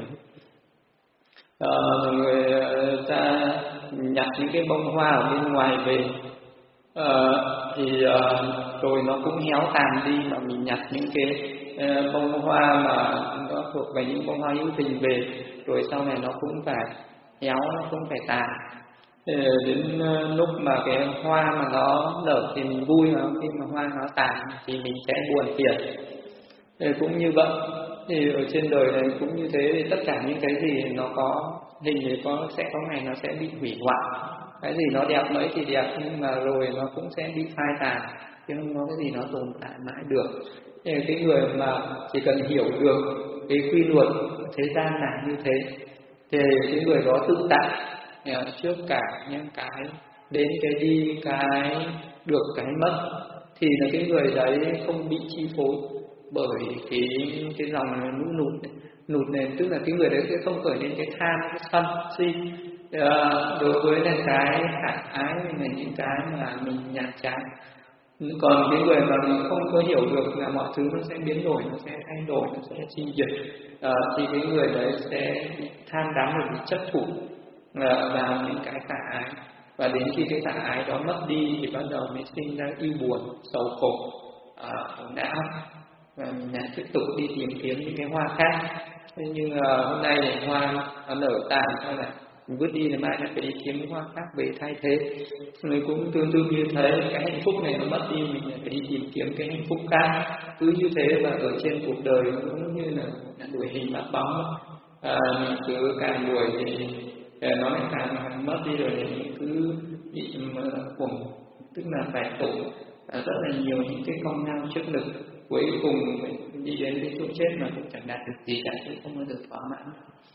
À, người ta nhặt những cái bông hoa ở bên ngoài về, à, thì à, rồi nó cũng héo tàn đi, mà mình nhặt những cái à, bông hoa mà nó thuộc về những bông hoa hữu tình về, rồi sau này nó cũng phải héo, nó cũng phải tàn. Thì đến lúc mà cái hoa mà nó nở thì mình vui, mà khi mà hoa nó tàn thì mình sẽ buồn phiền. Thì cũng như vậy, thì ở trên đời này cũng như thế, thì tất cả những cái gì nó có hình thì có sẽ có ngày nó sẽ bị hủy hoại. Cái gì nó đẹp mấy thì đẹp, nhưng mà rồi nó cũng sẽ bị phai tàn, chứ không có cái gì nó tồn tại mãi được. Thì cái người mà chỉ cần hiểu được cái quy luật thế gian là như thế, thì cái người đó tự tại trước cả những cái đến cái đi, cái được cái mất, thì là cái người đấy không bị chi phối bởi cái cái dòng lũ nụt này. Nụt này tức là cái người đấy sẽ không khởi lên cái tham, cái sân si. À, đối với là cái hại ái là những cái mà mình nhàm chán. Còn cái người mà mình không có hiểu được là mọi thứ nó sẽ biến đổi, nó sẽ thay đổi, nó sẽ chi diệt, à, thì cái người đấy sẽ bị tham đắm và bị chấp thủ à, vào những cái tà ái. Và đến khi cái tà ái đó mất đi thì bắt đầu mới sinh ra ưu buồn, sầu khổ, à, não, và mình lại tiếp tục đi tìm kiếm những cái hoa khác. Thế nhưng à, hôm nay thì hoa nó nở tàn, hay là mình vứt đi, là mai lại phải đi kiếm cái hoa khác về thay thế. Rồi cũng tương tự như thế, cái hạnh phúc này nó mất đi, mình lại phải đi tìm kiếm cái hạnh phúc khác. Cứ như thế, và ở trên cuộc đời cũng như là, là đuổi hình bắt bóng. À, mình cứ càng đuổi thì nó lại càng mất đi, rồi thì mình cứ bị khủng, tức là phải tổn à, rất là nhiều những cái công năng chức lực, cuối cùng đi đến cái chỗ chết mà cũng chẳng đạt được gì cả, chứ không bao giờ thỏa mãn.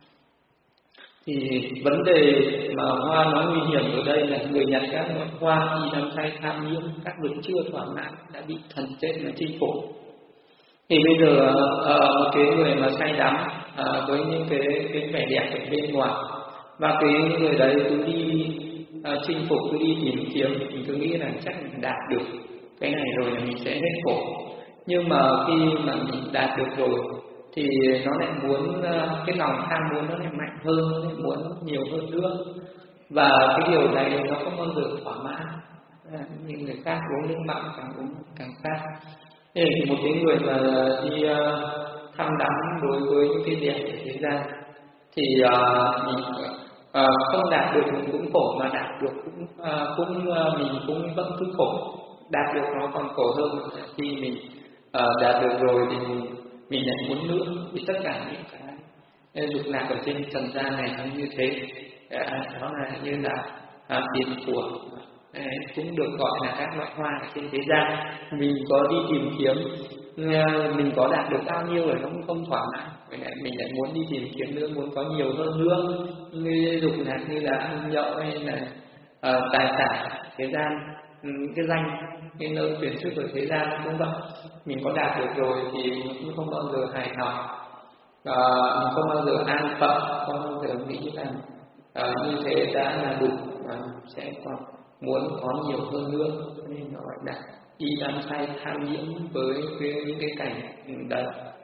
Thì vấn đề mà hoa nói nguy hiểm ở đây là người nhặt các loại hoa thì đang say tham nhiễm, các lực chưa thỏa mãn đã bị thần chết mà chi phối. Thì bây giờ uh, cái người mà say đắm uh, với những cái cái vẻ đẹp ở bên ngoài, và cái người đấy cứ đi uh, chinh phục, cứ đi tìm kiếm, mình cứ nghĩ là chắc mình đạt được cái này rồi là mình sẽ hết khổ. Nhưng mà khi mà mình đạt được rồi thì nó lại muốn, cái lòng tham muốn nó lại mạnh hơn, nó lại muốn nhiều hơn nữa, và cái điều này nó không bao giờ thỏa mãn. Những người khác uống nước mặn càng uống càng khác. Thì một cái người mà đi tham đắm đối với những cái đẹp của thế gian thì uh, mình uh, không đạt được mình cũng khổ, mà đạt được cũng uh, cũng uh, mình cũng vẫn cứ khổ. Đạt được nó còn khổ hơn khi mình uh, đạt được rồi thì mình, mình lại muốn nữa. Vì tất cả những cái dục lạc ở trên trần gian này nó như thế, uh, nó là như là uh, tiền của uh, cũng được gọi là các loại hoa ở trên thế gian. Mình có đi tìm kiếm, uh, mình có đạt được bao nhiêu rồi nó cũng không thỏa mãn, mình lại muốn đi tìm kiếm nữa, muốn có nhiều hơn nữa. Như dục lạc như là ăn nhậu hay là uh, tài sản thế gian, cái danh, cái nơi tuyển sức ở thế gian cũng vậy. Mình có đạt được rồi thì mình cũng không bao giờ hài lòng, à, mình không bao giờ an phận, không bao giờ nghĩ rằng à, như thế đã là đủ, và sẽ còn muốn có nhiều hơn nữa, nên nó gọi là y đắm say tham nhiễm với cái, những cái cảnh đấy.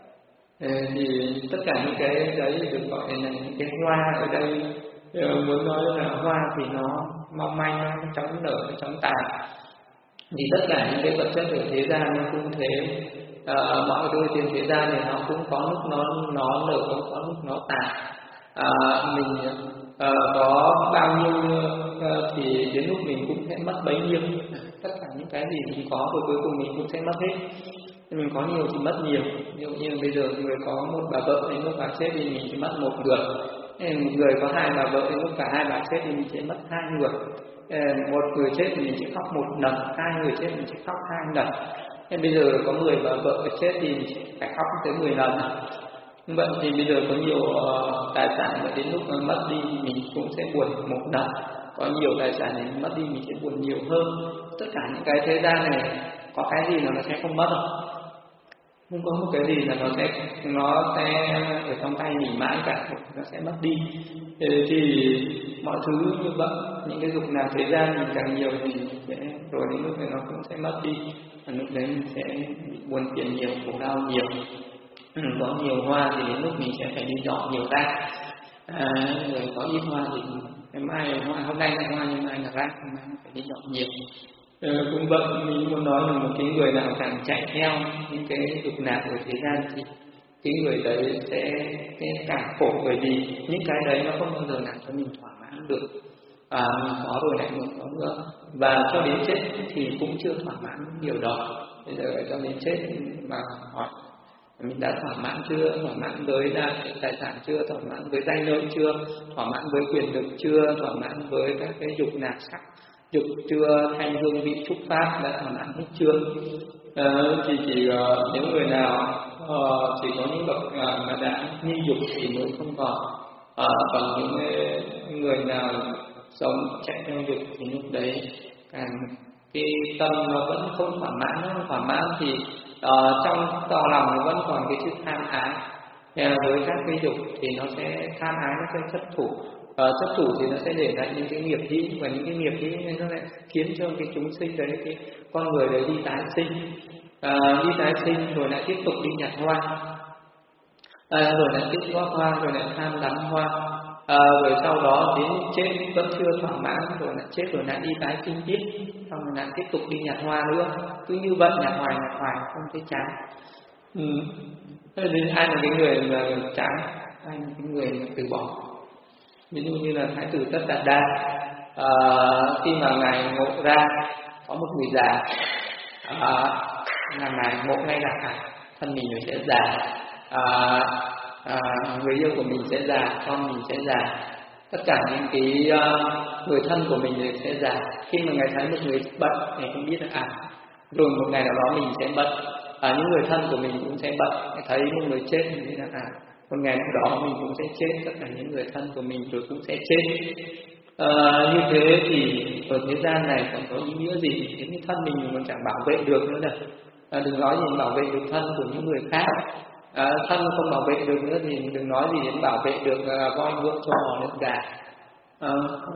Thì tất cả những cái đấy được gọi là những cái hoa ở đây. Muốn nói là hoa thì nó mong manh, nó chóng nở, nó chóng tàn. Thì tất cả những cái vật chất ở thế gian nó cũng thế, à, mọi thứ trên thế gian thì nó cũng có lúc nó nó nở, cũng có lúc nó tàn. À, mình à, có bao nhiêu à, thì đến lúc mình cũng sẽ mất bấy nhiêu. Tất cả những cái gì mình có rồi cuối cùng mình cũng sẽ mất hết. Mình có nhiều thì mất nhiều. Ví dụ như bây giờ người có một bà vợ, đến lúc bà chết thì mình chỉ mất một người. Một người có hai bà vợ, đến lúc cả hai bà chết thì mình sẽ mất hai người. Một người chết thì mình sẽ khóc một lần, hai người chết mình sẽ khóc hai lần. Nên bây giờ có mười bà vợ chết thì mình sẽ phải khóc tới mười lần. Vậy thì bây giờ có nhiều uh, tài sản mà đến lúc mà mất đi thì mình cũng sẽ buồn một lần. Có nhiều tài sản thì mất đi mình sẽ buồn nhiều hơn. Tất cả những cái thế gian này có cái gì là nó sẽ không mất không? Không có một cái gì là nó sẽ nó sẽ ở trong tay mình mãi cả, nó sẽ mất đi. Thì mọi thứ như vậy, những cái dục lạc thế gian mình càng nhiều thì sẽ, rồi đến lúc này nó cũng sẽ mất đi. lúc đấy mình sẽ bị buồn phiền nhiều, khổ đau nhiều. Ừ, có nhiều hoa thì đến lúc mình sẽ phải đi dọn nhiều rác. À, người có ít hoa thì ngày mai hoa, hôm nay là hoa nhưng mai là rác, hôm nay phải đi dọn nhiều. Ừ, cũng vậy, mình muốn nói là một cái người nào càng chạy theo những cái dục lạc của thế gian thì cái người đấy sẽ cái càng khổ, bởi vì những cái đấy nó không bao giờ làm cho mình thỏa mãn được. À, mình có rồi lại muốn có nữa, và cho đến chết thì cũng chưa thỏa mãn điều đó. Bây giờ cho đến chết mà hỏi mình đã thỏa mãn chưa, thỏa mãn với tài sản chưa, thỏa mãn với danh lợi chưa, thỏa mãn với quyền lực chưa, thỏa mãn với các cái dục lạc sắc dục chưa, thanh hương vị trúc pháp đã thỏa mãn hết chưa? À, thì chỉ uh, những người nào uh, chỉ có những bậc uh, mà đã nghi dục thì mới không còn. Uh, còn những người nào sống chạy theo dục thì lúc đấy càng cái tâm nó vẫn không thỏa mãn, nó không thỏa mãn thì uh, trong to lòng nó vẫn còn cái chữ tham ái. Uh, với các cái dục thì nó sẽ tham ái, nó sẽ chấp thủ. Uh, chấp thủ thì nó sẽ để lại những cái nghiệp hữu, và những cái nghiệp hữu này nó lại khiến cho cái chúng sinh đấy, cái con người đấy đi tái sinh, uh, đi tái sinh rồi lại tiếp tục đi nhặt hoa, uh, rồi lại tiếp góp hoa, rồi lại tham đắm hoa, uh, rồi sau đó đến chết vẫn chưa thỏa mãn, rồi lại chết rồi lại đi tái sinh tiếp, xong rồi lại tiếp tục đi nhặt hoa nữa, cứ như vậy nhặt hoài nhặt hoài không thấy chán. Ừ. Thế nên ai là cái người mà chán, ai là cái người mà từ bỏ. Ví dụ như là Thái tử Tất Đạt Đa, à, khi mà ngài ngộ ra có một người già, à, là ngài ngộ ngay là cả thân mình rồi sẽ già, à, à, người yêu của mình sẽ già, con mình sẽ già, tất cả những cái uh, người thân của mình đều sẽ già. Khi mà ngài thấy một người bệnh, ngài không biết là à rồi một ngày nào đó mình sẽ bệnh, à, những người thân của mình cũng sẽ bệnh. Ngài thấy một người chết mình biết là à một ngày nào đó mình cũng sẽ chết, tất cả những người thân của mình rồi cũng sẽ chết. À, như thế thì ở thế gian này còn có ý nghĩa gì? Đến cái thân mình mình còn chẳng bảo vệ được nữa này. À, đừng nói gì bảo vệ được thân của những người khác. À, thân không bảo vệ được nữa thì đừng nói gì đến bảo vệ được uh, voi ngựa trâu bò lợn gà. À,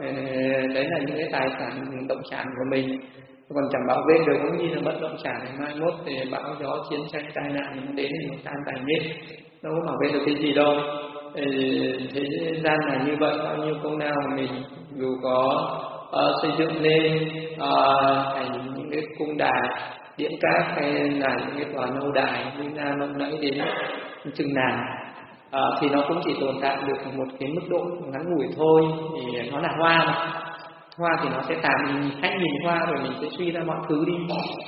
đấy là những cái tài sản động sản của mình, còn chẳng bảo vệ được, cũng như là bất động sản này mai mốt thì bão gió chiến tranh tai nạn nó đến thì nó tan tành hết, đâu có bảo vệ được cái gì đâu. Thì thế gian là như vậy, bao nhiêu công lao của mình dù có uh, xây dựng lên uh, thành những cái cung đài điện cát hay là những cái tòa lâu đài như là lộng lẫy đến chừng nào uh, thì nó cũng chỉ tồn tại được một cái mức độ ngắn ngủi thôi, thì nó là hoa mà. Hoa thì nó sẽ tàn, mình hãy nhìn hoa rồi mình sẽ suy ra mọi thứ đi.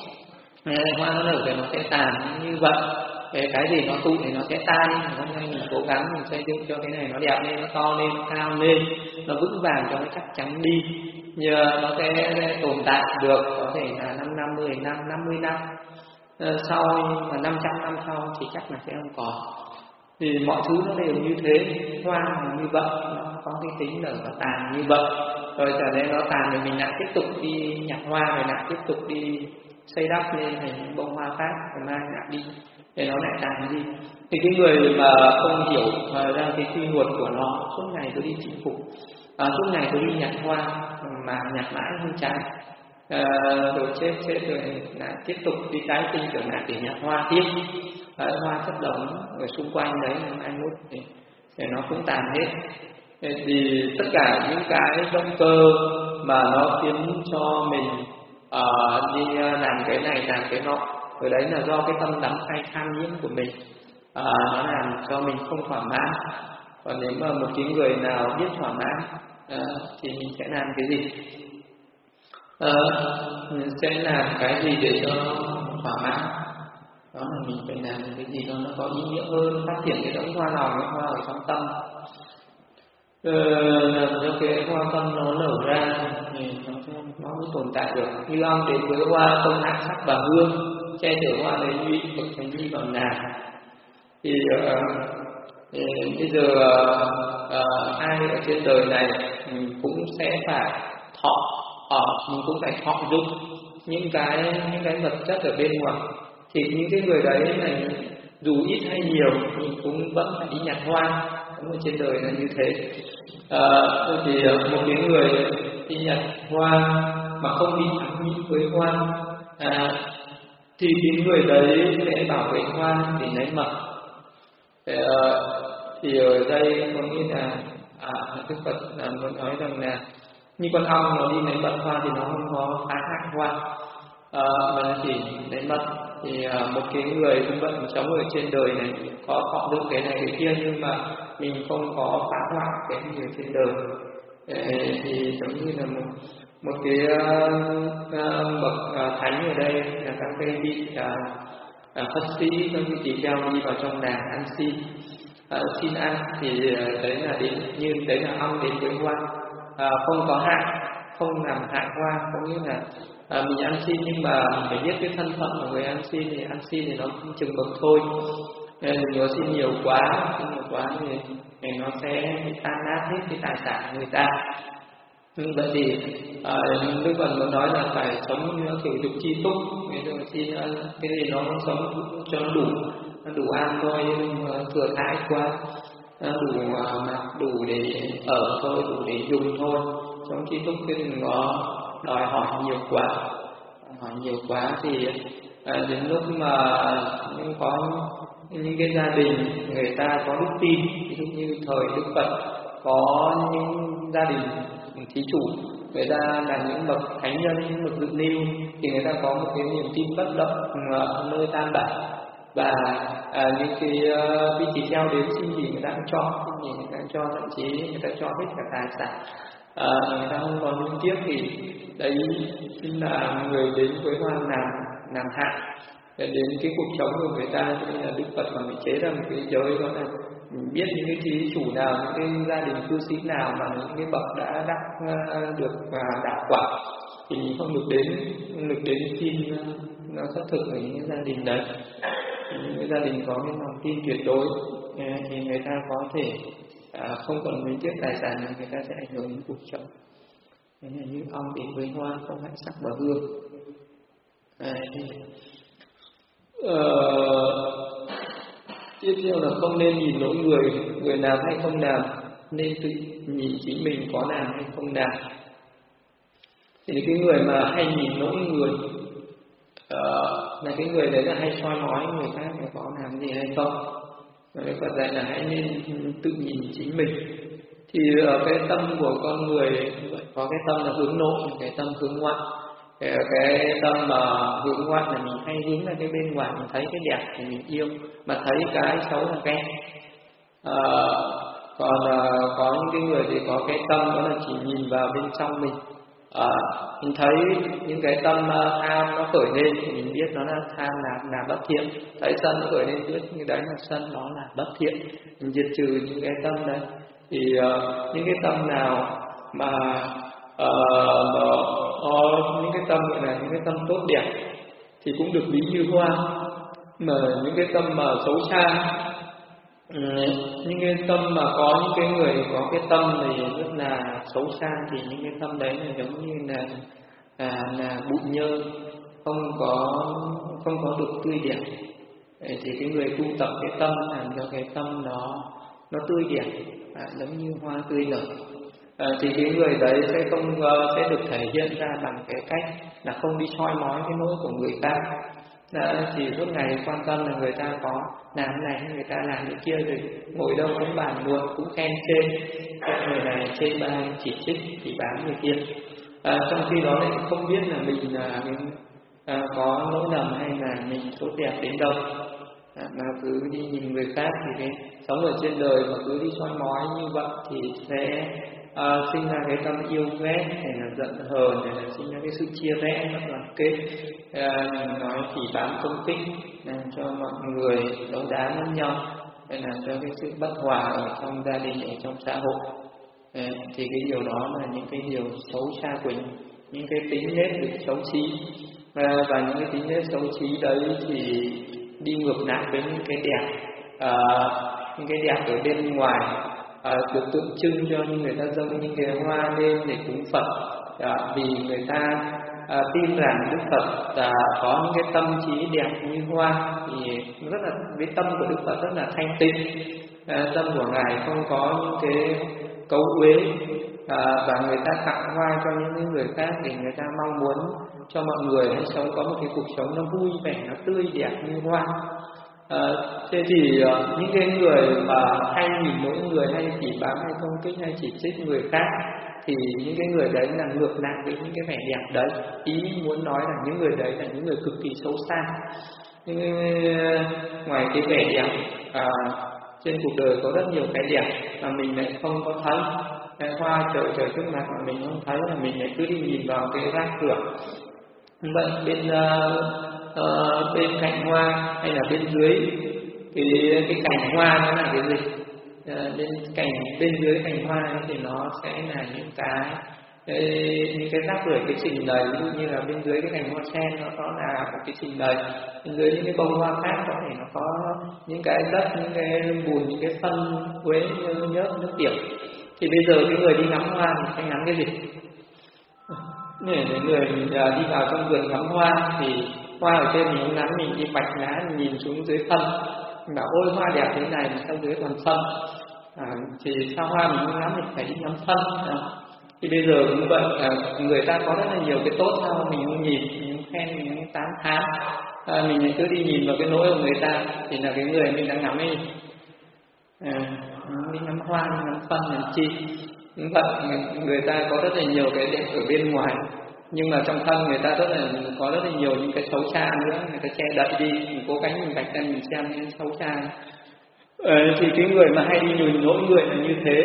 À, hoa nó nở thì nó sẽ tàn như vậy. Cái, cái gì nó tụ thì nó sẽ tan. Hôm nay mình cố gắng mình xây dựng cho cái này nó đẹp lên, nó to lên, nó cao lên, nó vững vàng cho nó chắc chắn đi. Nhờ nó sẽ tồn tại được có thể là năm năm, mười năm, năm mươi năm à, sau, và năm trăm năm sau thì chắc là sẽ không còn. Thì mọi thứ nó đều như thế, hoa là như vậy, nó có cái tính nở và tàn như vậy. Rồi trở nên nó tàn thì mình lại tiếp tục đi nhặt hoa, rồi lại tiếp tục đi xây đắp lên thành những bông hoa khác, rồi mai lại đi để nó lại tàn đi. Thì cái người mà không hiểu ra cái quy luật của nó, suốt ngày cứ đi chinh phục, à, suốt ngày cứ đi nhặt hoa mà nhặt mãi không chán, à, rồi chết chết rồi lại tiếp tục đi tái sinh trở lại để nhặt hoa tiếp. À, hoa chất đống ở xung quanh đấy, mai mốt thì, thì nó cũng tàn hết. Thì tất cả những cái động cơ mà nó khiến cho mình uh, đi làm cái này làm cái nọ, rồi đấy là do cái tâm đắm say tham nhiễm của mình, uh, nó làm cho mình không thỏa mãn. Còn nếu mà một cái người nào biết thỏa mãn uh, thì mình sẽ làm cái gì? Uh, mình sẽ làm cái gì để cho thỏa mãn? Đó là mình phải làm cái gì đó nó có ý nghĩa hơn, phát triển cái đống hoa lòng, cái hoa ở trong tâm. Ờ, làm cho cái hoa tâm nó nở ra thì nó, nó mới tồn tại được. Như ông đến với hoa công hạ sắc và hương, che chở hoa lấy nhụy bậc thánh nhi vào nàng. Thì, uh, thì bây giờ uh, ai ở trên đời này mình cũng sẽ phải thọ, uh, mình cũng phải thọ dụng những cái những cái vật chất ở bên ngoài. Thì những cái người đấy này dù ít hay nhiều mình cũng vẫn phải đi nhặt hoa. Ở trên đời là như thế. À, thì một cái người đi nhặt hoa mà không bị ám nhiễm với hoa, à, thì cái người đấy sẽ bảo vệ hoa để lấy mật. Thì, uh, thì ở đây có nghĩa là à, Đức Phật là muốn nói rằng là như con ong nó đi lấy mật hoa thì nó không có phá hại hoa, à, mà nó chỉ lấy mật. Thì à, một cái người cũng vẫn sống ở trên đời này có thọ được cái này cái kia, nhưng mà mình không có phá hoại cái người trên đời. Để, thì giống như là một một cái uh, bậc uh, thánh ở đây là các cái vị uh, uh, Phật sĩ, các vị tỳ kheo đi vào trong làng ăn xin, uh, xin ăn thì uh, đấy là đến như đấy là ong đến với hoa, uh, không có hại, không làm hại hoa. Có nghĩa là à, mình ăn xin nhưng mà mình phải biết cái thân phận của người ăn xin, thì ăn xin thì nó cũng chừng mực thôi. Nên đừng có xin nhiều quá, xin nhiều quá thì, thì nó sẽ tan nát hết cái tài sản của người ta. Như vậy thì à, Đức Phật muốn nói là phải sống như kiểu dục chi túc, cái xin cái gì nó sống cho nó đủ, nó đủ ăn thôi, nhưng mà thừa thãi quá, đủ mặc, đủ để ở thôi, đủ để dùng thôi. Sống chi túc cái đừng có đòi hỏi nhiều quá, hỏi nhiều quá thì à, đến lúc mà những có những cái gia đình người ta có đức tin, ví dụ như thời Đức Phật có những gia đình thí chủ, người ta là những bậc thánh nhân, những bậc dự lưu, thì người ta có một cái niềm tin bất động ở nơi tam bảo, và à, những cái uh, vị tỳ kheo đến xin gì người ta cũng cho, xin gì người ta cũng cho, thậm chí người ta cho hết cả tài sản. À, người ta không còn liên tiếp thì đấy chính là người đến với hoa làm làm hại đến cái cuộc sống của người ta. Cho nên là Đức Phật mà mình chế ra một cái giới đó là mình biết những cái thí chủ nào, những cái gia đình cư sĩ nào mà những cái bậc đã đắc được và đạo quả thì mình không được đến không được đến tin nó xác thực ở những cái gia đình đấy. Những cái gia đình có cái lòng tin tuyệt đối thì người ta có thể À, không còn liên tiếp tài sản này, người ta sẽ ảnh hưởng đến cuộc sống. Thế là như ong đến với hoa không hại sắc và hương. À, thì, uh, tiếp theo là không nên nhìn lỗi người, người làm hay không làm, nên tự nhìn chính mình có làm hay không làm. Thì cái người mà hay nhìn lỗi người uh, là cái người đấy là hay soi mói người khác là có làm gì hay không. Và Đức Phật dạy là hãy nên tự nhìn chính mình. Thì ở cái tâm của con người có cái tâm là hướng nội, cái tâm hướng ngoại. Cái, cái tâm mà hướng ngoại là mình hay hướng ra cái bên ngoài, mình thấy cái đẹp thì mình yêu, mà thấy cái xấu là ghét. À, còn à, có những cái người thì có cái tâm đó là chỉ nhìn vào bên trong mình. À, mình thấy những cái tâm uh, tham nó khởi lên thì mình biết nó là tham là là bất thiện, thấy sân nó khởi lên biết như đấy là sân nó là bất thiện, mình diệt trừ những cái tâm đấy. Thì uh, những cái tâm nào mà uh, uh, những cái tâm gọi là những cái tâm tốt đẹp thì cũng được ví như hoa, mà những cái tâm mà xấu xa, Ừ, những cái tâm mà có những cái người có cái tâm thì rất là xấu xa, thì những cái tâm đấy là giống như là à, là bụi nhơ, không có không có được tươi đẹp. Thì cái người tu tập cái tâm làm cho cái tâm nó nó tươi đẹp, à, giống như hoa tươi nở. À, thì cái người đấy sẽ không uh, sẽ được thể hiện ra bằng cái cách là không đi soi mói cái lỗi của người ta. Đã, chỉ suốt ngày quan tâm là người ta có làm này hay người ta làm cái kia, rồi ngồi đâu cũng bàn luận, cũng khen chê, người này chê bai, chỉ trích, chỉ bám người kia. À, trong khi đó lại không biết là mình là mình, à, có lỗi lầm hay là mình tốt đẹp đến đâu, à, mà cứ đi nhìn người khác thì cái sống ở trên đời mà cứ đi soi mói như vậy thì sẽ À, sinh ra cái tâm yêu ghét, hay là giận hờn, hay là sinh ra cái sự chia rẽ, mất đoàn kết, à, nói thì bám công kích, làm cho mọi người đấu đá lẫn nhau, hay làm cho cái sự bất hòa ở trong gia đình, ở trong xã hội. À, thì cái điều đó là những cái điều xấu xa của những cái tính nết được xấu xí, à, và những cái tính nết xấu xí đấy thì đi ngược lại với những cái đẹp, à, những cái đẹp ở bên ngoài. À, được tượng trưng cho những người ta dâng những cái hoa lên để cúng Phật, à, vì người ta à, tin rằng Đức Phật à, có những cái tâm trí đẹp như hoa, thì rất là cái tâm của Đức Phật rất là thanh tịnh, à, tâm của ngài không có những cái cấu uế, à, và người ta tặng hoa cho những người khác để người ta mong muốn cho mọi người hãy sống có một cái cuộc sống nó vui vẻ, nó tươi đẹp như hoa. À, thế thì uh, những cái người mà hay nhìn mỗi người, hay chỉ báng, hay công kích, hay chỉ trích người khác, thì những cái người đấy là ngược lại với những cái vẻ đẹp đấy. Ý muốn nói là những người đấy là những người cực kỳ xấu xa. Nhưng ngoài cái vẻ đẹp, à, trên cuộc đời có rất nhiều cái đẹp mà mình lại không có thấy. Cái hoa trời trời trước mặt mà mình không thấy, là mình lại cứ đi nhìn vào cái rác cửa. Vậy bên uh, uh, bên cạnh hoa hay là bên dưới thì cái cành hoa nó là cái gì? Uh, bên cành bên dưới cành hoa thì nó sẽ là những cái cái, những cái rác rưởi, cái trình đầy. Ví dụ như là bên dưới cái cành hoa sen nó có là một cái trình đầy, bên dưới những cái bông hoa khác có thể nó có những cái đất, những cái bùn, những cái phân quế, nhớt, nước tiểu. Thì bây giờ cái người đi ngắm hoa thì sẽ ngắm cái gì? Để người đi vào trong vườn ngắm hoa thì hoa ở trên mình không ngắm, mình đi bạch lá, mình nhìn xuống dưới phân, mình bảo ôi hoa đẹp thế này mà sao dưới toàn phân. À, thì sao hoa mình không ngắm, mình phải đi ngắm phân. À, thì bây giờ cũng vậy, à, người ta có rất là nhiều cái tốt sao mình không nhìn, mình không khen, mình không tán thán, à, mình cứ đi nhìn vào cái lỗi của người ta thì là cái người mình đang ngắm ấy. À, mình ngắm hoa, mình ngắm phân làm chi? Đúng vậy, người ta có rất là nhiều cái đẹp ở bên ngoài, nhưng mà trong thân người ta rất là có rất là nhiều những cái xấu xa nữa, người ta che đậy đi, mình cố gắng mình vạch ra mình xem những xấu xa. Ờ, thì cái người mà hay đi nhìn lỗi người là như thế.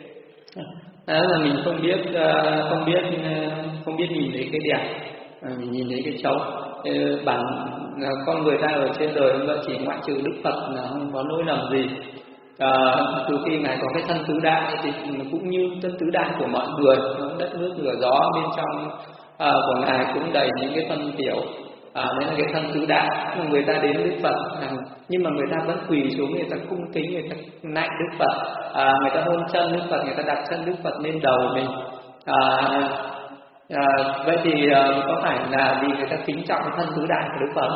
Đó là mình không biết không biết không biết nhìn thấy cái đẹp, à, mình nhìn thấy cái xấu. Bản con người ta ở trên đời nó chỉ ngoại trừ Đức Phật là không có lỗi lầm gì. À, từ khi ngài có cái thân tứ đại thì cũng như thân tứ đại của mọi người, đất nước lửa gió bên trong à, của ngài cũng đầy những cái phân tiểu, à, đấy là cái thân tứ đại. Người ta đến Đức Phật, à, nhưng mà người ta vẫn quỳ xuống, người ta cung kính, người ta nạy Đức Phật, à, người ta hôn chân Đức Phật, người ta đặt chân Đức Phật lên đầu mình. À, à, vậy thì à, có phải là vì người ta kính trọng cái thân tứ đại của Đức Phật?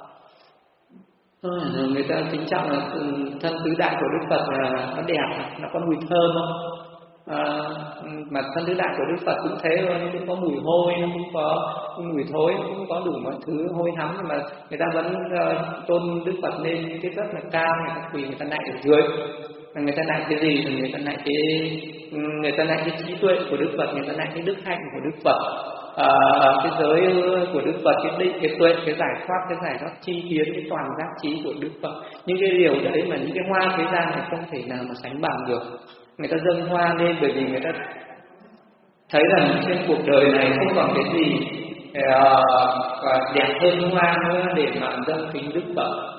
Người ta kính trọng là thân tứ đại của Đức Phật là nó đẹp, nó có mùi thơm không? À, mà thân tứ đại của Đức Phật cũng thế thôi, nó cũng có mùi hôi, nó cũng có mùi thối, nó cũng có đủ mọi thứ hôi hắm, nhưng mà người ta vẫn uh, tôn Đức Phật lên cái rất là cao, người ta quỳ, người ta nạy ở dưới. Người ta nạy cái gì? Người ta nạy cái người ta nạy cái trí tuệ của Đức Phật, người ta nạy cái đức hạnh của Đức Phật. À, cái giới của Đức Phật, cái định, cái tuệ, cái giải thoát, cái giải thoát chi kiến, cái toàn giác trí của Đức Phật. Những cái điều đấy mà những cái hoa thế gian này không thể nào mà sánh bằng được. Người ta dâng hoa lên bởi vì người ta thấy rằng trên cuộc đời này không còn cái gì uh, đẹp hơn hoa nữa để mà dâng kính Đức Phật.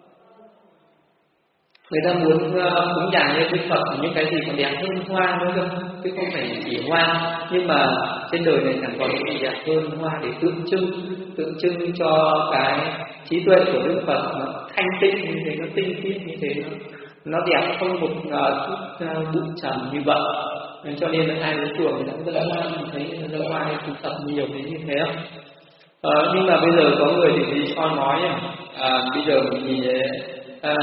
Người ta muốn uh, cúng dường như Đức Phật những cái gì còn đẹp hơn hoa nữa cơ, chứ không phải chỉ hoa. Nhưng mà trên đời này chẳng còn cái gì đẹp hơn hoa để tượng trưng, tượng trưng cho cái trí tuệ của Đức Phật nó thanh tịnh như thế, nó tinh khiết như thế, nó, nó đẹp không một uh, chút uh, bụi trần như vậy. Nên cho nên là ai đến chùa thì cũng rất là mình thấy là hoa hay tụ tập nhiều đến như thế không? Uh, nhưng mà bây giờ có người thì đi so nói à, bây giờ mình nhìn thấy À,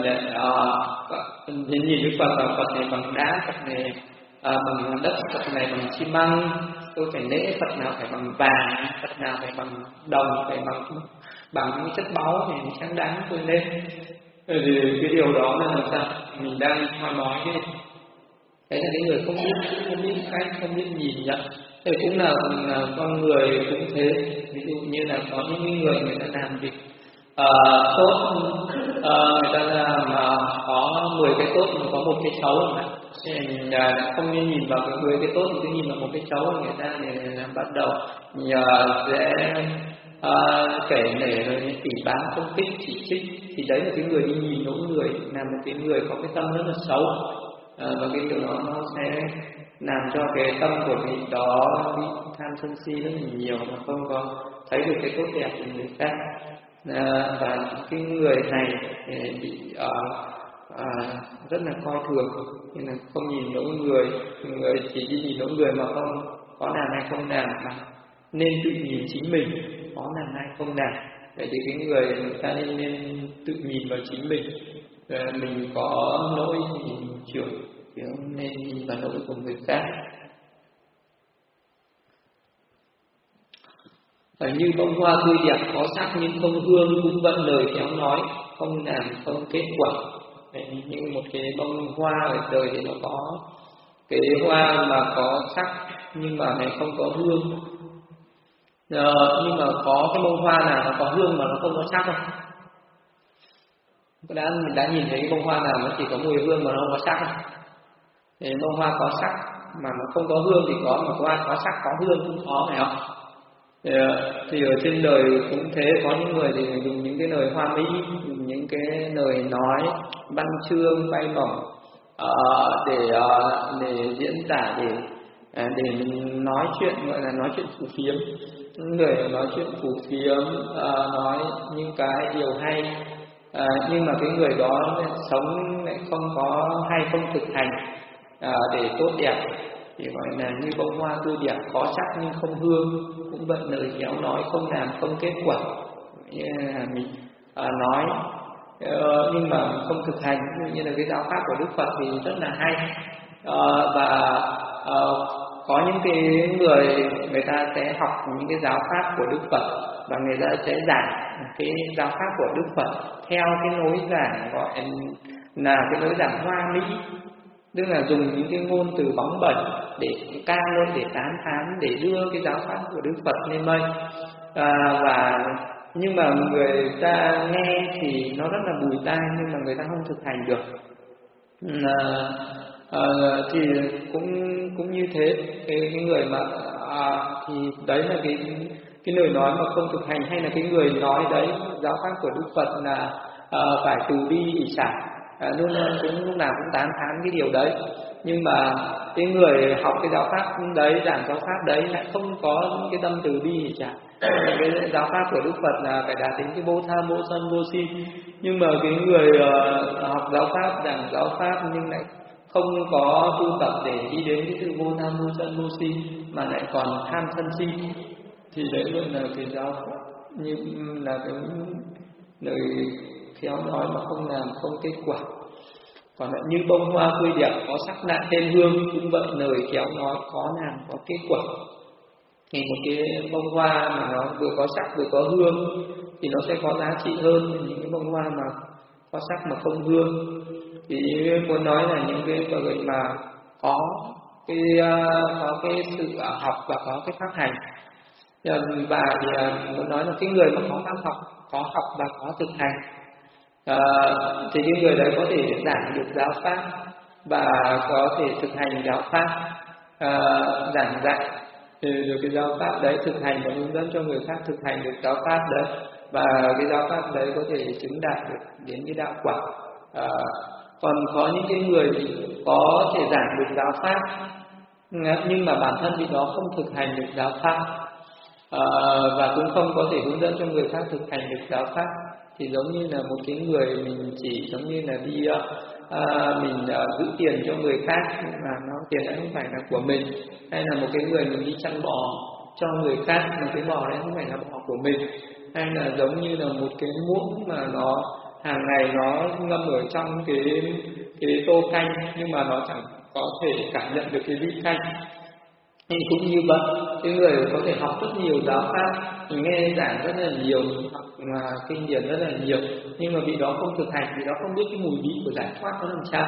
mình nhìn Đức Phật là Phật này bằng đá, Phật này à, bằng đất, Phật này bằng xi măng, tôi phải lễ Phật nào phải bằng vàng, Phật nào phải bằng đồng, phải bằng bằng những chất báu thì sáng đáng tôi lên. Thì cái điều đó là làm sao? Mình đang nói nói cái đấy là cái người không biết không biết cách, không biết nhìn nhận. Thì cũng là, là con người cũng thế. Ví dụ như là có những người người ta làm việc À, tốt, à, người ta làm à, có mười cái tốt mà có một cái xấu, thì mình à, không nên nhìn vào cái mười cái tốt, mình cứ nhìn vào một cái xấu, người ta để bắt đầu nhờ sẽ à, kể nể rồi tỉ bán công kích chỉ trích, thì đấy là cái người đi nhìn mỗi người là một cái người có cái tâm rất là xấu, à, và cái điều đó nó sẽ làm cho cái tâm của vị đó bị tham sân si rất là nhiều mà không có thấy được cái tốt đẹp của người khác. À, và cái người này bị uh, uh, rất là coi thường, nên là không nhìn lỗ người, người chỉ đi nhìn lỗ người mà không có làm hay không làm, mà nên tự nhìn chính mình có làm hay không làm. Vậy thì cái người người ta nên, nên tự nhìn vào chính mình, à, mình có lỗi thì mình chịu, chứ không nên nhìn vào lỗi của người khác. Ở như bông hoa tươi đẹp có sắc nhưng không hương, cũng vận lời khéo nói, không làm không kết quả. Đấy, như một cái bông hoa ở đời thì nó có cái hoa mà có sắc nhưng mà này không có hương. Ờ, nhưng mà có cái bông hoa nào nó có hương mà nó không có sắc không? Đã, đã nhìn thấy cái bông hoa nào nó chỉ có mùi hương mà nó không có sắc không? Thì bông hoa có sắc mà nó không có hương thì có, mà hoa có sắc có hương cũng có, phải không? Thì, thì ở trên đời cũng thế, có những người thì dùng những cái lời hoa mỹ, dùng những cái lời nói văn chương bay bổng uh, để uh, để diễn tả, để uh, để mình nói chuyện, gọi là nói chuyện phù phiếm. Những người nói chuyện phù phiếm, uh, nói những cái điều hay, uh, nhưng mà cái người đó sống lại không có hay, không thực hành uh, để tốt đẹp, thì gọi là như bông hoa tươi đẹp có sắc nhưng không hương, cũng vận lời khéo nói, không làm không kết quả. Như là mình à, nói ờ, nhưng mà không thực hành. Ví dụ như là cái giáo pháp của Đức Phật thì rất là hay, ờ, và ờ, có những cái người người ta sẽ học những cái giáo pháp của Đức Phật và người ta sẽ giảng cái giáo pháp của Đức Phật theo cái lối giảng gọi là cái lối giảng hoa mỹ, tức là dùng những cái ngôn từ bóng bẩy để ca lên, để tán thán, để đưa cái giáo pháp của Đức Phật lên mây. À, và nhưng mà người ta nghe thì nó rất là bùi tai, nhưng mà người ta không thực hành được. À, à, thì cũng cũng như thế, cái, cái người mà à, thì đấy là cái cái lời nói mà không thực hành, hay là cái người nói đấy giáo pháp của Đức Phật là à, phải từ bi hỷ xả, à, luôn cũng lúc nào cũng tán thán cái điều đấy, nhưng mà cái người học cái giáo pháp đấy, giảng giáo pháp đấy lại không có cái tâm từ bi hỷ xả. Cái giáo pháp của Đức Phật là phải đạt đến cái vô tham, vô sân, vô si, nhưng mà cái người uh, học giáo pháp, giảng giáo pháp nhưng lại không có tu tập để đi đến cái sự vô tham, vô sân, vô si, mà lại còn tham sân si, thì đấy luôn là cái giáo pháp như là cái lời khéo nói mà không làm không kết quả. Còn lại như bông hoa tươi đẹp có sắc lạ tên hương, cũng vậy lời khéo nói có làm có kết quả. Thì một cái bông hoa mà nó vừa có sắc vừa có hương thì nó sẽ có giá trị hơn những cái bông hoa mà có sắc mà không hương. Thì muốn nói là những cái người mà có cái có cái sự học và có cái pháp hành, và thì muốn nói là cái người mà có pháp học, có học và có thực hành, à, thì cái người đấy có thể giảng được giáo pháp và có thể thực hành giáo pháp, à, giảng dạy thì được cái giáo pháp đấy, thực hành và hướng dẫn cho người khác thực hành được giáo pháp đấy, và cái giáo pháp đấy có thể chứng đạt được đến cái đạo quả. À, còn có những cái người thì có thể giảng được giáo pháp nhưng mà bản thân thì đó không thực hành được giáo pháp, à, và cũng không có thể hướng dẫn cho người khác thực hành được giáo pháp, thì giống như là một cái người mình chỉ giống như là đi à, mình à, giữ tiền cho người khác mà nó tiền ấy không phải là của mình, hay là một cái người mình đi chăn bò cho người khác mà cái bò đấy không phải là bò của mình, hay là giống như là một cái muỗng mà nó hàng ngày nó ngâm ở trong cái cái tô canh nhưng mà nó chẳng có thể cảm nhận được cái vị canh. Thì cũng như vậy, cái người có thể học rất nhiều giáo pháp, mình nghe giảng rất là nhiều, mình học mà kinh điển rất là nhiều, nhưng mà vị đó không thực hành, vị đó không biết cái mùi vị của giải thoát nó làm sao,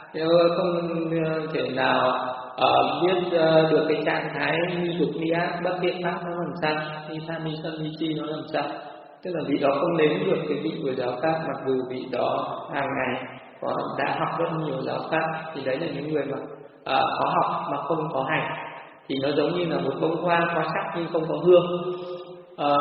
không thể nào uh, biết uh, được cái trạng thái như dục ni ác bất thiện pháp nó làm sao, ni tham ni sân ni chi nó làm sao. Tức là vị đó không nếm được cái vị của giáo pháp, mặc dù vị đó hàng ngày có đã học rất nhiều giáo pháp. Thì đấy là những người mà uh, có học mà không có hành, thì nó giống như là một bông hoa có sắc nhưng không có hương. À,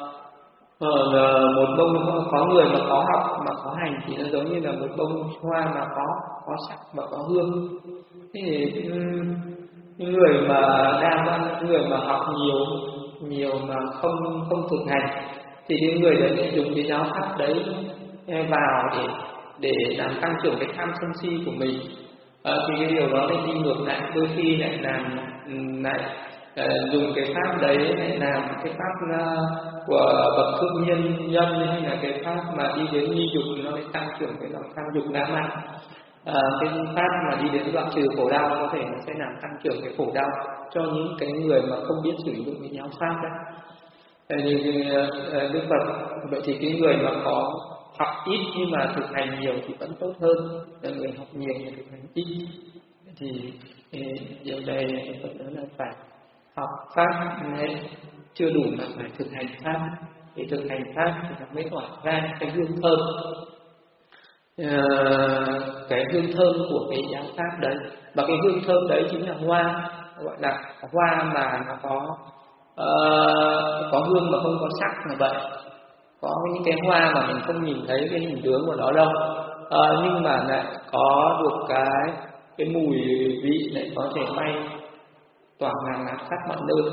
một bông có người mà có học mà có hành thì nó giống như là một bông hoa mà có có sắc và có hương. Thế thì những người mà đa văn, những người mà học nhiều nhiều mà không không thực hành, thì những người đấy sẽ dùng cái giáo pháp đấy vào để để làm tăng trưởng cái tham sân si của mình. À, thì cái điều đó lại đi ngược lại, đôi khi lại làm lại uh, dùng cái pháp đấy lại làm cái pháp uh, của bậc thượng nhân nhân, hay là cái pháp mà đi đến ly dục, nó lại tăng trưởng cái lòng tham dục ngã mạn. À, cái pháp mà đi đến đoạn trừ khổ đau có thể nó sẽ làm tăng trưởng cái khổ đau cho những cái người mà không biết sử dụng cái giáo pháp đấy. như Đức Phật. Vậy thì cái người mà có học ít nhưng mà thực hành nhiều thì vẫn tốt hơn là người học nhiều mà thực hành ít. Thì, thì điều này Phật nói là phải học pháp này, chưa đủ mà phải thực hành pháp. Thì thực hành pháp thì nó mới tỏa ra cái hương thơm, à, cái hương thơm của cái giáo pháp đấy. Và cái hương thơm đấy chính là hoa, gọi là hoa mà nó có uh, có hương mà không có sắc là vậy. Có những cái hoa mà mình không nhìn thấy cái hình tướng của nó đâu, à, nhưng mà lại có được cái cái mùi vị lại có thể bay tỏa ngàn ngát khắp mọi nơi.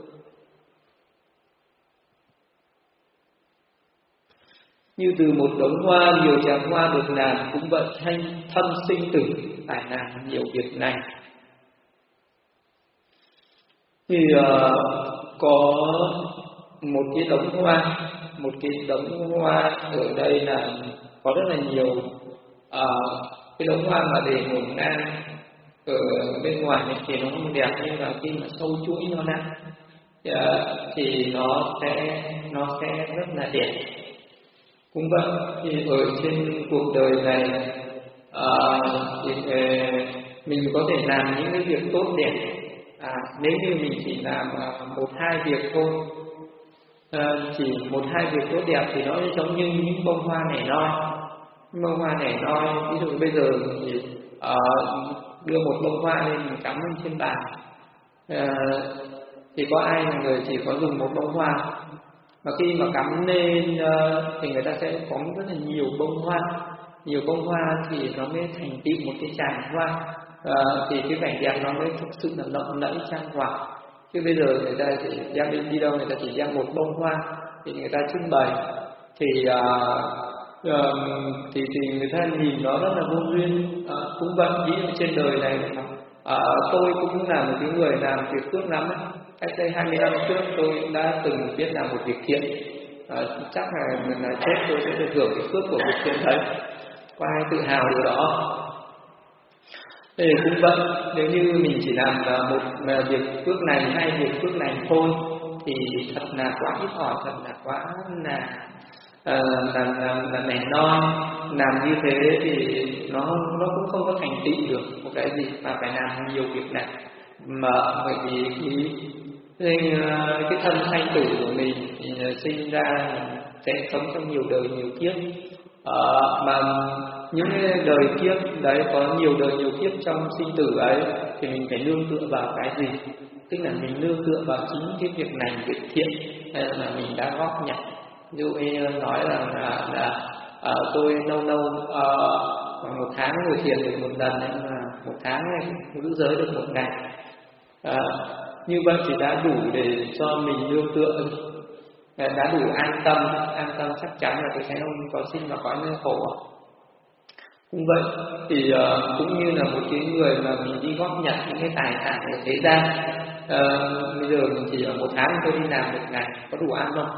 Như từ một đống hoa nhiều tràng hoa được làm, cũng vậy thanh thâm sinh tử phải làm nhiều việc này. Thì uh, có một cái đống hoa, một cái đống hoa ở đây là có rất là nhiều uh, cái đống hoa mà để ngổn ngang ở bên ngoài này thì nó không đẹp, nhưng mà khi mà sâu chuỗi nó ra uh, thì nó sẽ nó sẽ rất là đẹp. Cũng vậy, thì ở trên cuộc đời này à, thì mình có thể làm những cái việc tốt đẹp. À, nếu như mình chỉ làm một hai việc thôi, à, chỉ một hai việc tốt đẹp thì nó giống như những bông hoa nảy non. Những bông hoa nảy non, ví dụ bây giờ thì à, đưa một bông hoa lên mình cắm lên trên bàn, à, thì có ai là người chỉ có dùng một bông hoa. Mà khi mà cắm lên thì người ta sẽ có rất là nhiều bông hoa, nhiều bông hoa thì nó mới thành tựu một cái tràng hoa, à, thì cái vẻ đẹp nó mới thực sự là lộng lẫy trang hoàng. Chứ bây giờ người ta chỉ đem đi, đi đâu người ta chỉ đem một bông hoa thì người ta trưng bày thì à, à, thì thì người ta nhìn nó rất là vô duyên. À, cũng vậy, ví dụ trên đời này à, tôi cũng là một cái người làm việc phước lắm ấy. Cách đây hai mươi năm trước tôi cũng đã từng biết làm một việc thiện, à, chắc là mình là chết tôi sẽ được hưởng cái phước của việc thiện đấy. Có ai tự hào điều đó? Thì cũng vậy, nếu như mình chỉ làm một việc phước này hay việc phước này thôi thì thật là quá ít ỏi, thật là quá là à, là là, là nảy non. Làm như thế thì nó nó cũng không có thành tựu được một cái gì, mà phải làm nhiều việc này. Mà bởi vì cái Nên cái thân sanh tử của mình thì sinh ra sẽ sống trong nhiều đời nhiều kiếp, à, mà những đời kiếp đấy có nhiều đời nhiều kiếp trong sinh tử ấy thì mình phải nương tựa vào cái gì? Tức là mình nương tựa vào chính cái việc này, việc thiện mà mình đã góp nhặt. Ví dụ như nói là là, là à, tôi lâu lâu à, một tháng ngồi thiền được một lần, nhưng mà một tháng này giữ giới được một ngày. À, như vậy thì đã đủ để cho mình nương tựa, đã đủ an tâm, an tâm chắc chắn là tôi sẽ không có sinh vào cõi nơi khổ. Cũng vậy thì uh, cũng như là một cái người mà mình đi góp nhặt những cái tài sản ở thế gian, uh, bây giờ mình chỉ ở một tháng tôi đi làm một ngày, có đủ ăn không?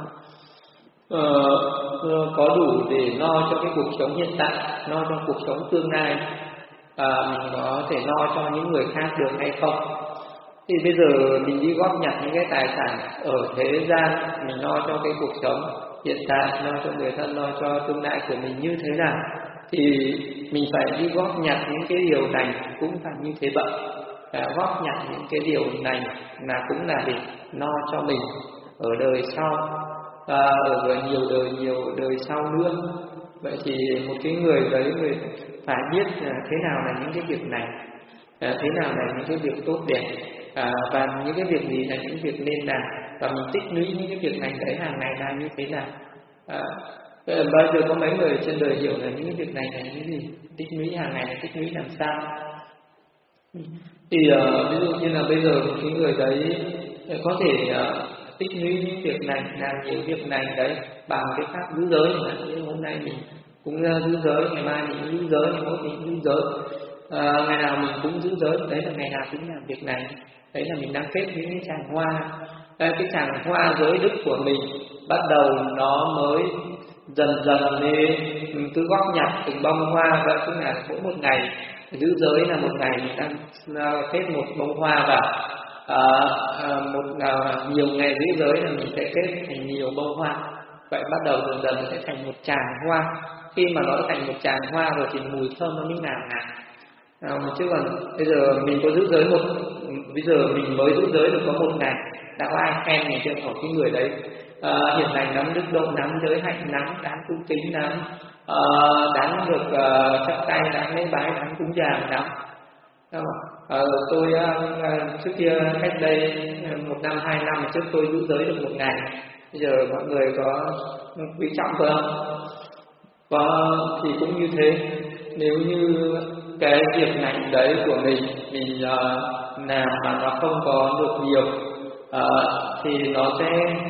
Uh, có đủ để lo cho cái cuộc sống hiện tại, lo cho cuộc sống tương lai, uh, mình có thể lo cho những người khác được hay không? Thì bây giờ mình đi góp nhặt những cái tài sản ở thế gian, mình lo cho cái cuộc sống hiện tại, lo cho người thân, lo cho tương lai của mình như thế nào, thì mình phải đi góp nhặt những cái điều này cũng phải như thế vậy. Và góp nhặt những cái điều này là cũng là để lo cho mình ở đời sau, và ở nhiều đời nhiều đời sau nữa. Vậy thì một cái người đấy người phải biết là thế nào là những cái việc này, thế nào là những cái việc tốt đẹp, à, và những cái việc gì là những việc nên làm, và mình tích lũy những cái việc này đấy hàng ngày là như thế nào. À, bây giờ có mấy người trên đời hiểu là những cái việc này là những cái gì, tích lũy hàng ngày là tích lũy làm sao. Thì uh, ví dụ như là bây giờ một cái người đấy có thể uh, tích lũy những việc này, làm nhiều việc này đấy bằng cái pháp giữ giới. Như hôm nay mình cũng uh, giữ giới, ngày mai mình giữ giới, ngày mốt mình giữ giới. À, ngày nào mình cũng giữ giới, đấy là ngày nào cũng làm việc này, đấy là mình đang kết những cái tràng hoa. Đây, cái tràng hoa giới đức của mình bắt đầu nó mới dần dần lên, mình cứ góp nhặt từng bông hoa, và tức là mỗi một ngày giữ giới là một ngày mình đang kết một bông hoa vào, à, à, một à, nhiều ngày giữ giới là mình sẽ kết thành nhiều bông hoa. Vậy bắt đầu dần dần nó sẽ thành một tràng hoa. Khi mà nó thành một tràng hoa rồi thì mùi thơm nó mới ngào ngạt. À, chứ còn bây giờ mình có giữ giới một, bây giờ mình mới giữ giới được có một ngày đã có ai khen mình chưa, hỏi cái người đấy à, hiền lành lắm, đức độ lắm, giới hạnh lắm, đáng cung kính lắm, à, đáng được uh, chắp tay, đáng lễ bái, đáng cúng dường lắm. À, tôi uh, trước kia cách đây một năm hai năm trước tôi giữ giới được một ngày. Bây giờ mọi người có quý trọng tôi không? Có thì cũng như thế. Nếu như cái việc này đấy của mình mình uh, làm mà nó không có được nhiều uh, thì nó sẽ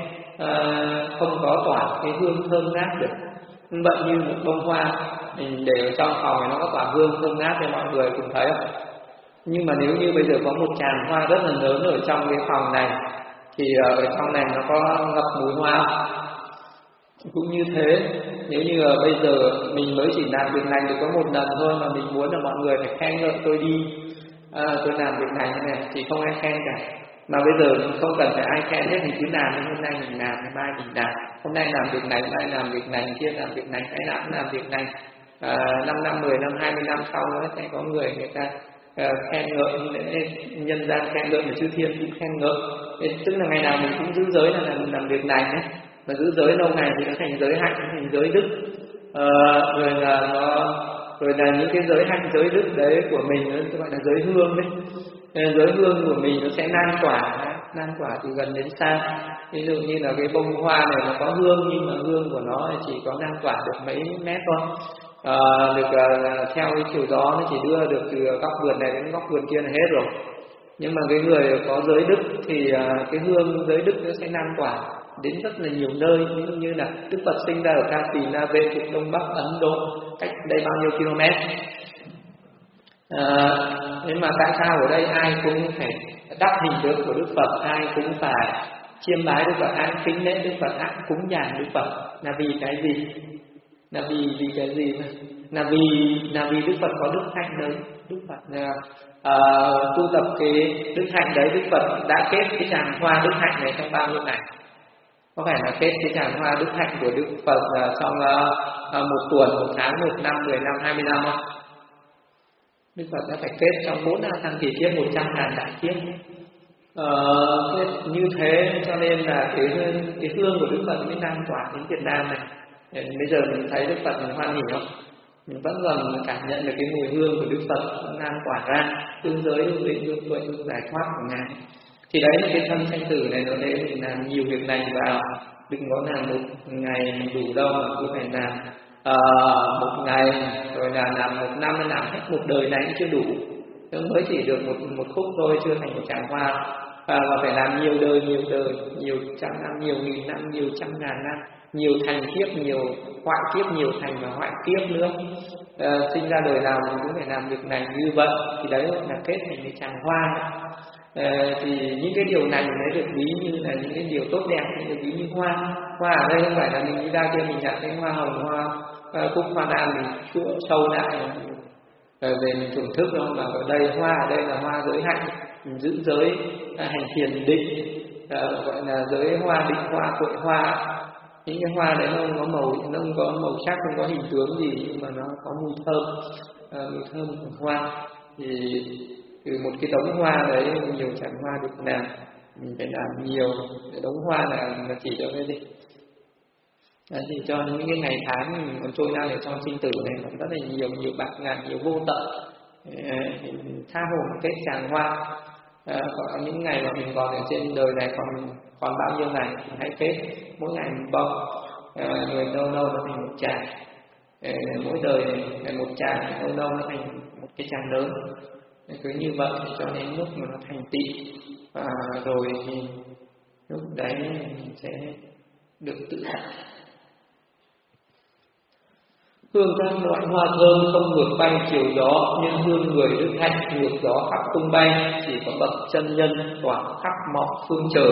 uh, không có tỏa cái hương thơm ngát được. Vậy như một bông hoa mình để ở trong phòng thì nó có tỏa hương thơm ngát cho mọi người cùng thấy không? Nhưng mà nếu như bây giờ có một tràng hoa rất là lớn ở trong cái phòng này thì ở trong này nó có ngập mùi hoa. Cũng như thế, nếu như là bây giờ mình mới chỉ làm việc này được có một lần thôi mà mình muốn là mọi người phải khen ngợi tôi đi, à, tôi làm việc này này thì không ai khen cả. Mà bây giờ không cần phải ai khen hết, mình cứ làm, hôm nay mình làm, ngày mai mình làm, hôm nay làm việc này, mai làm việc này, kia làm việc này, cái nào cũng làm việc này. À, năm năm, mười năm, hai mươi năm sau nữa sẽ có người người ta uh, khen ngợi, nhân gian khen ngợi, mà chư thiên cũng khen ngợi. Tức là ngày nào mình cũng giữ giới là làm, làm việc này nhé. Mà giữ giới lâu ngày thì nó thành giới hạnh, nó thành giới đức. À, rồi là nó, rồi là những cái giới hạnh, giới đức đấy của mình nó gọi là giới hương đấy. Giới hương của mình nó sẽ lan tỏa, lan tỏa từ gần đến xa. Ví dụ như là cái bông hoa này nó có hương nhưng mà hương của nó chỉ có lan tỏa được mấy mét thôi. À, được uh, theo cái chiều gió nó chỉ đưa được từ góc vườn này đến góc vườn kia là hết rồi. Nhưng mà cái người có giới đức thì uh, cái hương giới đức nó sẽ lan tỏa đến rất là nhiều nơi. Ví dụ như là Đức Phật sinh ra ở Ca Tỳ Na Vê thuộc Đông Bắc Ấn Độ, cách đây bao nhiêu km. À, nhưng mà tại sao ở đây ai cũng phải đắp hình tượng của Đức Phật, ai cũng phải chiêm bái Đức Phật, ai kính lễ Đức Phật, ai cúng dường Đức Phật, là vì cái gì? Là vì vì cái gì mà? Là vì là vì Đức Phật có đức hạnh đấy. Đức Phật uh, tu tập cái đức hạnh đấy. Đức Phật đã kết cái tràng hoa đức hạnh này trong bao nhiêu ngày? Có phải là kết cái tràng hoa đức hạnh của Đức Phật uh, trong uh, uh, một tuần, một tháng, một năm, mười năm, hai mươi năm không? Đức Phật đã phải kết trong bốn thăng kỳ kiếp, một trăm ngàn đại kiếp. Uh, như thế cho nên là cái cái hương của Đức Phật mới lan tỏa đến Việt Nam này. Bây giờ mình thấy Đức Phật mình hoan hỉ không? Mình vẫn còn cảm nhận được cái mùi hương của Đức Phật lan tỏa ra, tương giới hương vị hương tuệ hương giải thoát của Ngài. Thì đấy là cái thân sanh tử này, nó để mình làm nhiều việc này vào, đừng có làm một ngày đủ đâu mà cứ phải làm uh, một ngày rồi là làm một năm, làm hết một đời này cũng chưa đủ. Nó mới chỉ được một một khúc thôi, chưa thành một tràng hoa. À, và phải làm nhiều đời, nhiều đời, nhiều trăm năm, nhiều nghìn năm, nhiều trăm ngàn năm, nhiều thành kiếp, nhiều hoại kiếp, nhiều thành và hoại kiếp nữa. À, sinh ra đời nào mình cũng phải làm việc này như vậy, thì đấy là kết thành cái tràng hoa. À, thì những cái điều này mới được ví như là những cái điều tốt đẹp, được ví như hoa. Hoa ở đây không phải là mình đi ra kia mình nhặt cái hoa hồng, hoa uh, cúc hoa đan mình chữa sâu lại về mình thưởng thức đâu, mà ở đây hoa ở đây là hoa giới hạnh, mình giữ giới à, hành thiền định, à, gọi là giới hoa định hoa, tuệ hoa. Những cái hoa đấy nó không có màu, nó không có màu sắc, không có hình tướng gì, nhưng mà nó có mùi thơm, à, mùi thơm của hoa. Thì từ một cái đống hoa đấy nhiều tràng hoa được làm, mình phải làm nhiều. Cái đống hoa là, là chỉ cho cái gì? À, thì cho những cái ngày tháng mình còn trôi ra để trong sinh tử này còn rất là nhiều, nhiều bạc ngàn, nhiều vô tận. À, tha hồ kết tràng hoa. À, có những ngày mà mình còn ở trên đời này còn còn bao nhiêu ngày thì hãy kết mỗi ngày một bông, à, rồi lâu lâu nó thành một tràng. À, mỗi đời một tràng, lâu lâu nó thành một cái tràng lớn. À, cứ như vậy cho đến lúc mà nó thành tịnh, à, rồi thì lúc đấy mình sẽ được tự hạnh. Hương các loại hoa thơm không ngược bay chiều gió, nhưng hương người đức hạnh ngược gió khắp tung bay, chỉ có bậc chân nhân tỏa khắp mọi phương trời.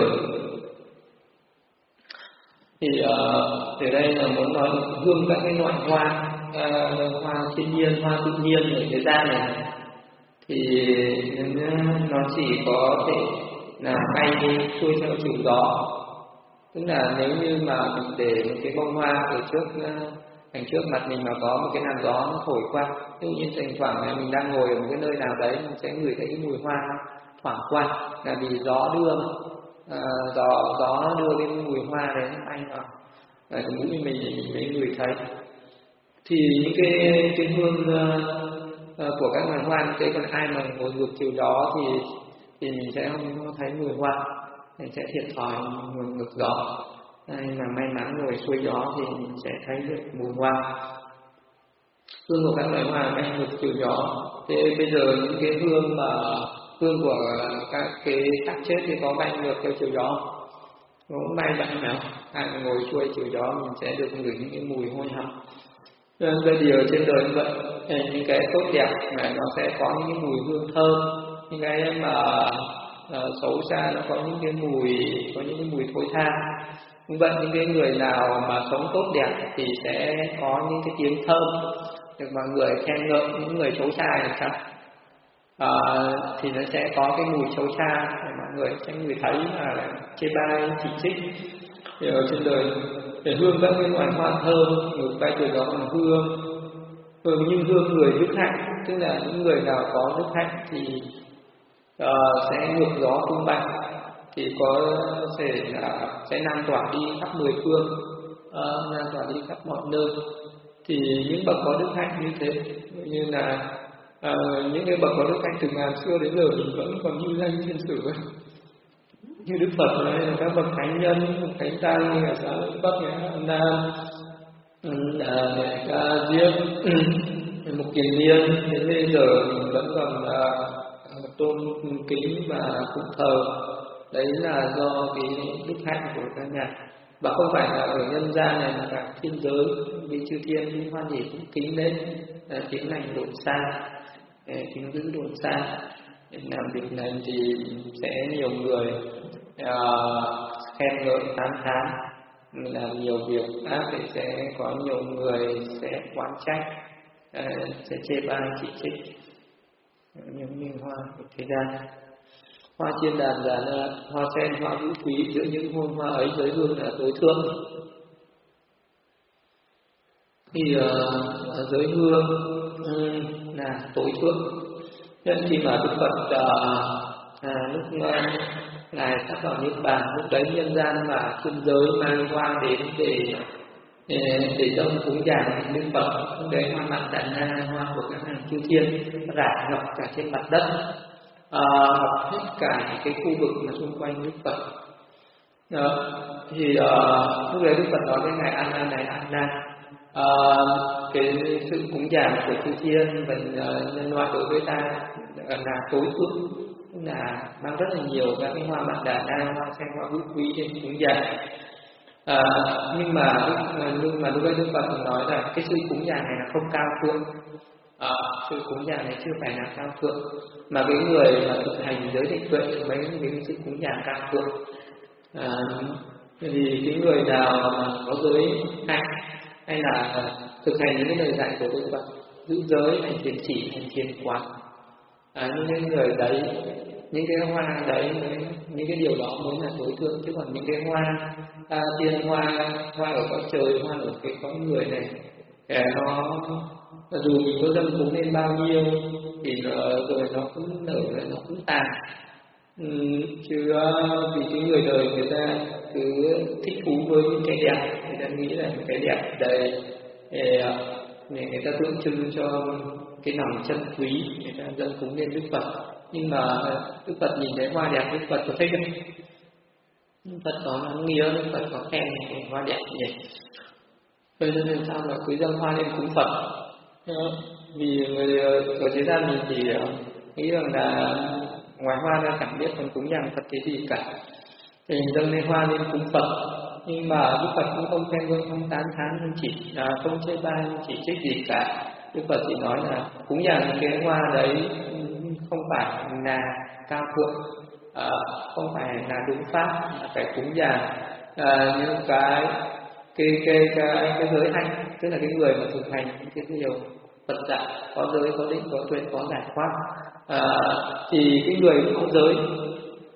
Thì uh, từ đây là muốn nói hương các cái loại hoa, uh, hoa thiên nhiên, hoa tự nhiên ở thế gian này, thì nó chỉ có thể là bay xuôi theo chiều gió. Tức là nếu như mà mình để một cái bông hoa ở trước đằng trước mặt mình mà có một cái làn gió nó thổi qua, ví dụ như thỉnh thoảng là mình đang ngồi ở một cái nơi nào đấy mình sẽ ngửi thấy cái mùi hoa thoảng qua, là vì gió đưa à, gió gió đưa cái mùi hoa đấy nó bay vào cái mũi mình mình mới ngửi thấy. Thì những cái cái hương uh, của các loài hoa như thế, còn ai mà ngồi ngược chiều gió thì thì mình sẽ không thấy mùi hoa, mình sẽ thiệt thòi ngồi ngược gió. Ai mà may mắn ngồi xuôi gió thì mình sẽ thấy được mùi hoa. Hương của các loài hoa bay ngược chiều gió. Thế bây giờ những cái hương mà hương của các cái xác chết thì có bay ngược theo chiều gió, nó cũng bay vậy nào? Ai mà ngồi xuôi chiều gió mình sẽ được ngửi những cái mùi hôi hám. Nên cái điều trên đời như vậy, những cái tốt đẹp này nó sẽ có những cái mùi hương thơm, những cái mà uh, xấu xa nó có những cái mùi, có những cái mùi thối tha. Như vậy những cái người nào mà sống tốt đẹp thì sẽ có những cái tiếng thơm được mọi người khen ngợi. Những người xấu xa làm sao? À, thì nó sẽ có cái mùi xấu xa, mọi người sẽ người thấy là chê bai, chỉ trích. Thì ở trên đời để hương các cái loài hoa thơm, ngược bay từ đó là hương, hương như hương người đức hạnh, tức là những người nào có đức hạnh thì uh, sẽ ngược gió tung bay, thì có thể là sẽ lan tỏa đi khắp mười phương, uh, lan tỏa đi khắp mọi nơi. Thì những bậc có đức hạnh như thế, như là uh, những cái bậc có đức hạnh từ ngàn xưa đến giờ mình vẫn còn lưu danh trên sử ấy. Như Đức Phật này là các bậc thánh nhân, thánh tăng như là Xá Lợi Phất, Ngài A Nan, là Ngài Ca Diếp, Mục Kiền Liên. Đến bây giờ mình vẫn còn là tôn kính và phụng thờ. Đấy là do cái đức hạnh của các nhà, và không phải là ở nhân gian này mà cả thiên giới, vì chư thiên hoan hỷ cũng kính đến, tiếng lành đồn xa, kính giữ đồn xa. Làm việc này thì sẽ nhiều người uh, khen ngợi tán thán, làm nhiều việc ác thì sẽ có nhiều người sẽ oán trách, uh, sẽ chê bai chỉ trích, giống như hoa của thế gian. Hoa trên đàn là hoa sen, hoa vũ quý, giữa những hương hoa ấy giới hương là tối thượng. Thì uh, giới hương um, là tối thượng. Nên khi mà Đức Phật à, à, lúc uh, ngài sắp vào niết bàn, lúc đấy nhân gian và thiên giới mang hoa đến để để, để dâng cúng dường Đức Phật. Lúc đấy hoa mạn đàn na, hoa của các hàng chư thiên rải ngập cả trên mặt đất, à, ngập hết cả những cái khu vực mà xung quanh Đức Phật. Đó. Thì uh, lúc đấy Đức Phật nói với ngài A Nan này, A Nan, À, cái sự cúng dường của chư thiên và uh, nhân loại đối với ta là tối thượng, là mang rất là nhiều các cái hoa mạn đà na, hoa sen, hoa vũ quý để cúng dường. À, nhưng mà nhưng mà đối với Đức Phật nói là cái sự cúng dường này là không cao thượng. À, sự cúng dường này chưa phải là cao thượng, mà cái người mà thực hành giới định tuệ mới cái sự cúng dường cao thượng. À, vì cái người nào mà có giới hạnh hay là thực hành những cái lời dạy của Đức Phật, giữ giới, hành thiền chỉ, hành thiền quán, à, những cái người đấy, những cái hoa đấy, những cái điều đó mới là tối thượng. Chứ còn những cái hoa à, tiên hoa, hoa ở cõi trời, hoa ở cái cõi người này, nó dù mình có dâng cúng lên bao nhiêu thì nó, rồi nó cũng nở, nó cũng tàn. Ừ, chứ uh, vì cái người đời người ta cứ thích thú với những cái đẹp, người ta nghĩ là cái đẹp đây để, để người ta tượng trưng cho cái lòng chân quý, người ta dâng cúng lên Đức Phật. Nhưng mà Đức Phật nhìn thấy hoa đẹp, Đức Phật có thích không? Đức Phật có lắng nghĩa, Đức Phật có khen cái hoa đẹp nhỉ? Vậy nên sao mà cứ dâng hoa lên cúng Phật? Vì người ở thế gian mình thì nghĩ rằng là ngoài hoa ra chẳng biết còn cúng dường Phật cái gì cả, thì dâng lên hoa lên cúng Phật. Nhưng mà Đức Phật cũng không khen ngợi, không tán thán, không chỉ là không chê bai, không chỉ trích gì cả. Đức Phật chỉ nói là cúng dường cái hoa đấy không phải là cao thượng, à, không phải là đúng pháp, mà phải cúng dường à, những cái cái cái cái cái giới hạnh, tức là cái người mà thực hành những cái điều Phật dạy, có giới, có định, có tuệ, có giải thoát. À, thì cái người có giới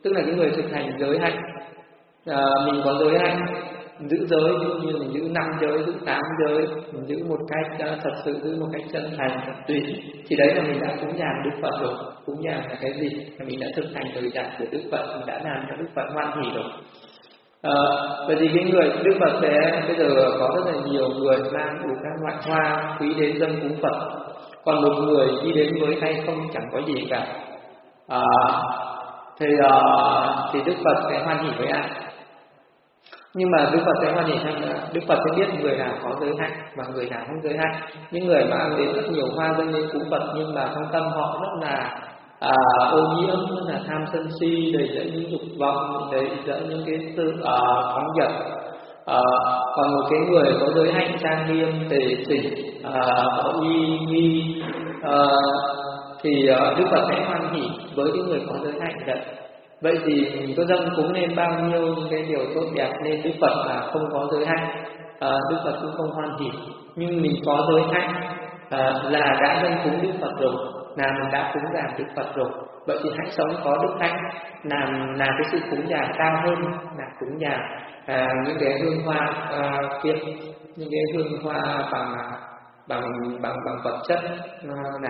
tức là cái người thực hành giới hạnh. À, mình có giới hạnh, giữ giới như mình giữ năm giới, giữ tám giới, mình giữ một cách uh, thật sự, giữ một cách chân thành, thật tùy, thì đấy là mình đã cúng dường Đức Phật rồi. Cúng dường là cái gì? Là mình đã thực hành lời dạy của Đức Phật, mình đã làm cho Đức Phật hoan hỉ rồi. À, vậy thì cái người Đức Phật sẽ bây giờ có rất là nhiều người mang đủ các loại hoa quý đến dâng cúng Phật, còn một người đi đến với tay không chẳng có gì cả. À, thì uh, thì Đức Phật sẽ hoan hỉ với ai? Nhưng mà Đức Phật sẽ hoan hỉ rằng Đức Phật sẽ biết người nào có giới hạnh và người nào không giới hạnh. Những người mà ăn đến rất nhiều hoa dâng lên cúng Phật nhưng mà trong tâm họ rất là à, ô nhiễm, rất là tham sân si, đầy dẫn những dục vọng, đầy dẫn những cái sự à, phóng dật. À, còn một cái người có giới hạnh trang nghiêm, tề chỉnh, à, có uy nghi, à, thì à, Đức Phật sẽ hoan hỉ với cái người có giới hạnh đấy. Vậy thì mình có dâng cúng lên bao nhiêu những cái điều tốt đẹp nên Đức Phật là không có giới hạnh, à, Đức Phật cũng không hoan hỉ. Nhưng mình có giới hạnh à, là đã dâng cúng Đức Phật rồi, là mình đã cúng dường Đức Phật rồi. Vậy thì hãy sống có đức hạnh, làm làm cái sự cúng dường cao hơn là cúng dường à, những cái hương hoa à, kia, những cái hương hoa bằng bằng bằng bằng vật chất à, này.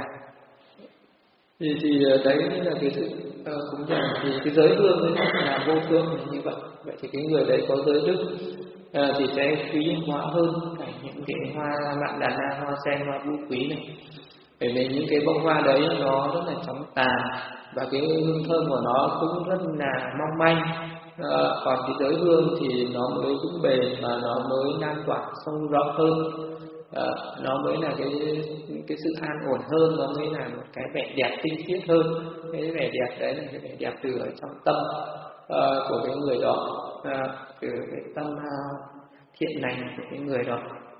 Thì, thì đấy là cái sự uh, cúng dường. Thì cái giới hương ấy là vô thượng như vậy. Vậy thì cái người đấy có giới đức uh, thì sẽ quý hóa hơn cả những cái hoa mạn đà na, hoa sen, hoa vũ quý này. Bởi vì những cái bông hoa đấy nó rất là chóng tàn và cái hương thơm của nó cũng rất là mong manh. Uh, còn cái giới hương thì nó mới vững bền và nó mới lan tỏa sâu rộng hơn. À, nó mới là cái cái sự an ổn hơn, nó mới là một cái vẻ đẹp tinh khiết hơn. Cái vẻ đẹp đấy là cái vẻ đẹp từ ở trong tâm uh, của cái người đó, uh, từ cái tâm uh, thiện lành của cái người đó.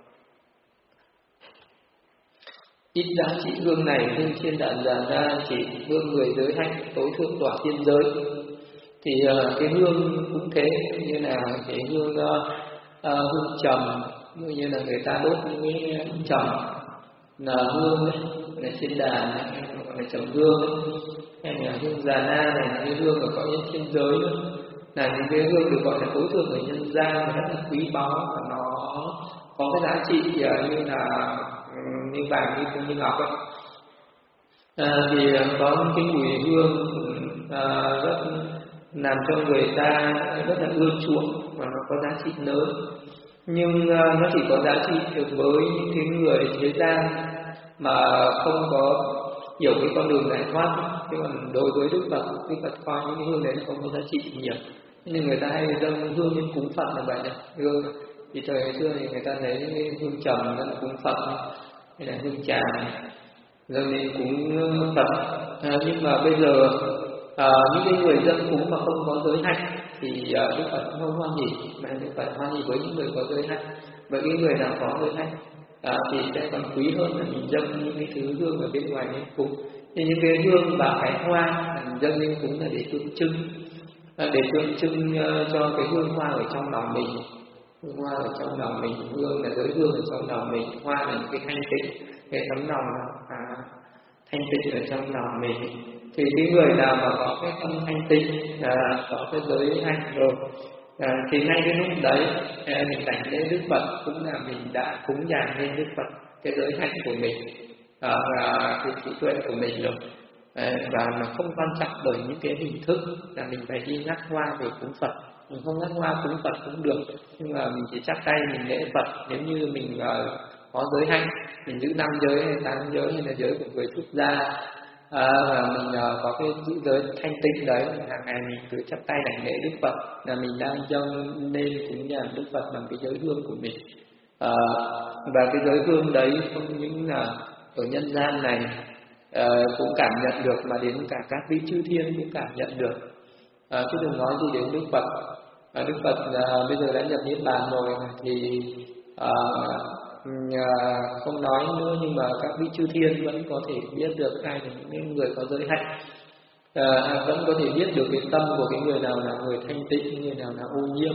Ít giá trị hương này, hương trên đạn già ra chỉ hương người giới hạnh tối thượng tỏa thiên giới. Thì uh, cái hương cũng thế, như là cái hương uh, uh, hương trầm, như là người ta đốt những cái trầm là hương ấy, là trên đàn này, gọi là trầm hương ấy, hay là hương già na này, là cái hương ở cõi trên giới ấy, là những cái hương được gọi là tối thượng ở nhân gian, rất là quý báu và nó có cái giá trị như là như vàng, như như ngọc ấy. À, thì có những cái mùi hương à, rất làm cho người ta rất là ưa chuộng và nó có giá trị lớn. Nhưng uh, nó chỉ có giá trị được với những cái người thế gian mà không có hiểu cái con đường giải thoát. Chứ còn đối với Đức Phật, Đức Phật coi những cái hương đấy không có giá trị nhiều, nên người ta hay dâng hương lên cúng Phật là vậy đấy. Hương thì thời xưa thì người ta lấy những cái hương trầm lên cúng Phật, hay là hương trà dâng lên cúng Phật. À, nhưng mà bây giờ à, những cái người dâng cúng mà không có giới hạnh thì uh, Đức Phật không hoan hỉ, mà Đức Phật hoan hỉ với những người có giới hạnh. Với cái người nào có giới hạnh uh, thì sẽ còn quý hơn là mình dâng những cái thứ hương ở bên ngoài lên cúng. Thì những cái hương và cái hoa mình dâng lên cúng là để tượng trưng, uh, để tượng trưng uh, cho cái hương hoa ở trong lòng mình. Hương hoa ở trong lòng mình, hương là giới hương ở trong lòng mình, hoa là những cái thanh tịnh, cái tấm lòng à, thanh tịnh ở trong lòng mình. Thì cái người nào mà có cái tâm thanh tịnh, à, có cái giới hạnh rồi, à, thì ngay cái lúc đấy à, mình đảnh lễ Đức Phật cũng là mình đã cúng dường lên Đức Phật cái giới hạnh của mình, à, và cái trí tuệ của mình rồi. À, và nó không quan trọng bởi những cái hình thức là mình phải đi ngắt hoa để cúng Phật. Mình không ngắt hoa cúng Phật cũng được, nhưng mà mình chỉ chắp tay mình lễ Phật. Nếu như mình uh, có giới hạnh, mình giữ năm giới hay tám giới hay là giới của người xuất gia, à, và mình uh, có cái giữ giới thanh tịnh đấy, hàng ngày mình cứ chắp tay đảnh lễ Đức Phật là mình đang dâng lên cúng dường Đức Phật bằng cái giới hương của mình. À, và cái giới hương đấy không những là ở nhân gian này uh, cũng cảm nhận được, mà đến cả các vị chư thiên cũng cảm nhận được. À, chứ đừng nói gì đến Đức Phật. À, Đức Phật à, bây giờ đã nhập niết bàn rồi thì à, à, không nói nữa, nhưng mà các vị chư thiên vẫn có thể biết được ai là những người có giới hạnh, à, vẫn có thể biết được cái tâm của cái người nào là người thanh tịnh, người nào là ô nhiễm.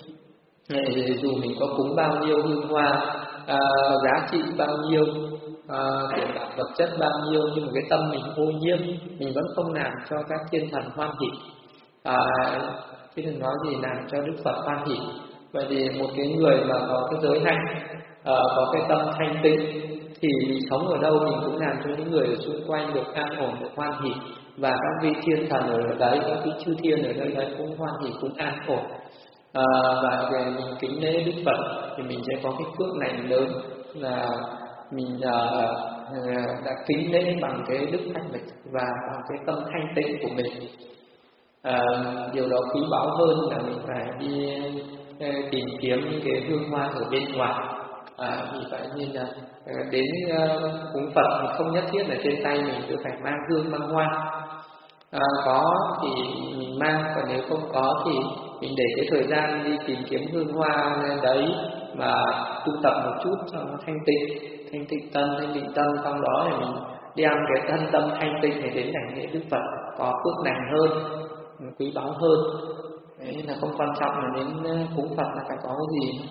Thì dù mình có cúng bao nhiêu hương hoa, à, giá trị bao nhiêu, à, tiền bạc vật chất bao nhiêu, nhưng mà cái tâm mình ô nhiễm, mình vẫn không làm cho các thiên thần hoan hỉ. à, chứ đừng nói gì làm cho Đức Phật hoan hỉ. Vậy thì một cái người mà có cái giới hạnh, à, có cái tâm thanh tịnh, thì mình sống ở đâu mình cũng làm cho những người ở xung quanh được an ổn, được hoan hỉ, và các vị thiên thần ở đấy, các vị chư thiên ở nơi đấy cũng hoan hỉ, cũng an ổn. À, và về mình kính lễ Đức Phật thì mình sẽ có cái phước này lớn, là mình uh, uh, đã kính lễ bằng cái đức hạnh lực và bằng cái tâm thanh tịnh của mình. Uh, điều đó quý báu hơn là mình phải đi uh, tìm kiếm những cái hương hoa ở bên ngoài. À, vì vậy nên là uh, đến uh, cúng Phật thì không nhất thiết là trên tay mình cứ phải mang hương mang hoa. À, có thì mình mang, còn nếu không có thì mình để cái thời gian đi tìm kiếm hương hoa đấy mà tu tập một chút cho nó thanh tịnh, thanh tịnh tâm, thanh tịnh tâm, sau đó thì mình đem cái thân tâm thanh tịnh này đến đảnh lễ Đức Phật, có phước lành hơn, quý báu hơn. Đấy là không quan trọng là đến cúng Phật là phải có cái gì.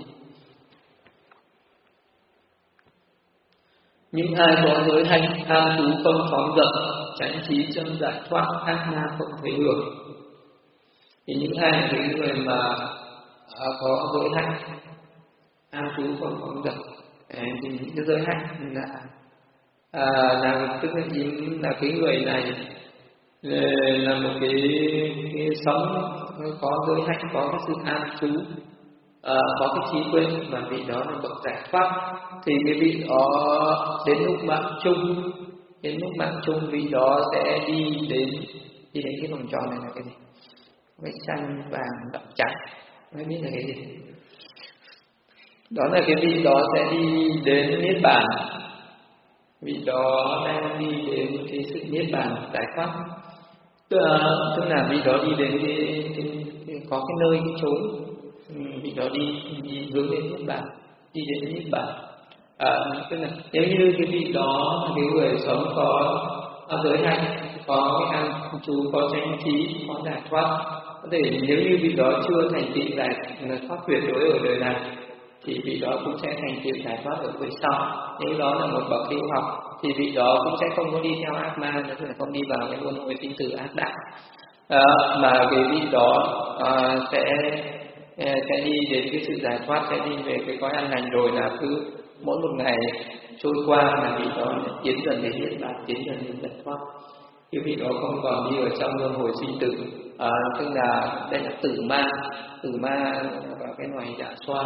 Những ai có giới hạnh tham thú không phóng dật, chánh trí chân giải thoát, ác ma không thấy được. Thì những ai là những người mà à, có giới hạnh tham thú không phóng dật, thì những cái giới hạnh là à, là tức là ý là cái người này là một cái, cái sống có giới hạnh, có cái sự an trú, à, có cái trí tuệ, mà vị đó là bậc giải thoát. Thì cái vị đó đến lúc mạng chung, đến lúc mạng chung vị đó sẽ đi đến đi đến cái vòng tròn này là cái gì? Cái xanh vàng đậm trắng, không biết là cái gì. Đó là cái vị đó sẽ đi đến niết bàn. Vị đó đang đi đến cái sự niết bàn giải thoát. Tức là, tức là vị đó đi đến cái, cái, cái có cái nơi cái chốn, vị đó đi, đi hướng đến niết bàn, đi đến niết bàn. À, tức là nếu như cái vị đó cái người sống có giới hạnh, có cái an trú, có chánh trí, có giải thoát, có thể nếu như vị đó chưa thành tựu giải thoát tuyệt đối ở đời này thì vị đó cũng sẽ thành tựu giải thoát ở đời sau. Nếu đó là một bậc hiếu học thì vị đó cũng sẽ không có đi theo ác ma, tức là không đi vào cái luân hồi sinh tử ác đạo, à, mà cái vị đó à, sẽ sẽ đi đến cái sự giải thoát, sẽ đi về cái cõi an lành. Rồi là cứ mỗi một ngày trôi qua là vị đó tiến dần đến niết bàn, tiến dần đến giải thoát. Cái vị đó không còn đi ở trong luân hồi sinh tử, à, tức là đây là tử ma, tử ma và cái loài dạ xoa.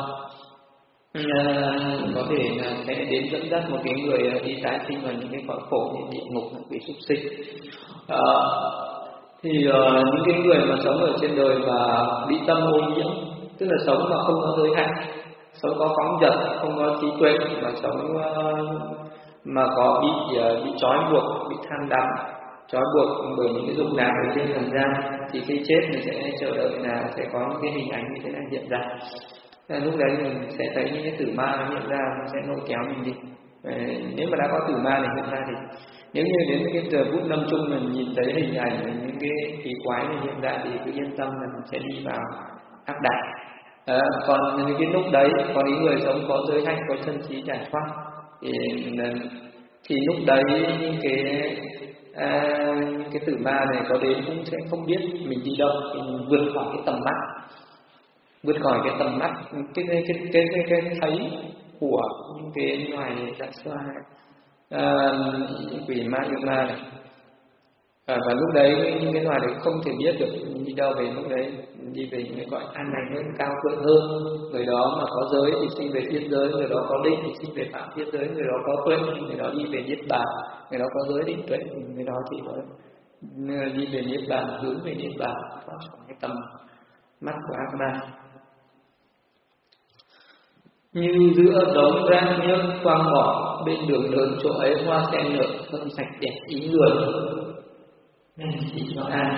À, có thể là sẽ đến dẫn dắt một cái người đi tái sinh vào những cái cõi khổ như địa ngục, bị súc sinh. À, thì uh, những cái người mà sống ở trên đời mà bị tâm ô nhiễm, tức là sống mà không có giới hạn, sống có phóng dật, không có trí tuệ, mà sống uh, mà có bị uh, bị trói buộc, bị tham đắm, trói buộc bởi những cái dục lạc ở trên trần gian, thì khi chết mình sẽ chờ đợi là sẽ có những cái hình ảnh như thế này hiện ra. Nên lúc đấy mình sẽ thấy những cái tử ma nó hiện ra, nó sẽ lôi kéo mình đi. Nếu mà đã có tử ma này hiện ra thì nếu như đến cái giờ phút lâm chung mình nhìn thấy hình ảnh những cái kỳ quái này hiện ra thì cứ yên tâm là mình sẽ đi vào ác đạo. À, còn những cái lúc đấy có những người sống có giới hạnh, có chân trí giải thoát thì thì lúc đấy những cái à, những cái tử ma này có đến cũng sẽ không biết mình đi đâu, mình vượt khỏi cái tầm mắt, vượt khỏi cái tầm mắt cái cái cái cái cái, cái thấy của những cái loài dạ xoa, à, quỷ ma yêu ma này. À, và lúc đấy những cái loài đấy không thể biết được đi đâu, về lúc đấy đi về những cái cõi an lành hơn, cao thượng hơn. Người đó mà có giới thì sinh về thiên giới, người đó có định thì sinh về phạm thiên giới, người đó có tuệ thì người đó đi về niết bàn, người đó có giới định tuệ thì người đó chỉ có đi về niết bàn, hướng về niết bàn, thoát khỏi cái tầm mắt của ác ma. Như giữa đống rác nhớt quang mỏ, bên đường lớn chỗ ấy hoa sen nở, thơm sạch đẹp ý người. Nên chỉ cho ai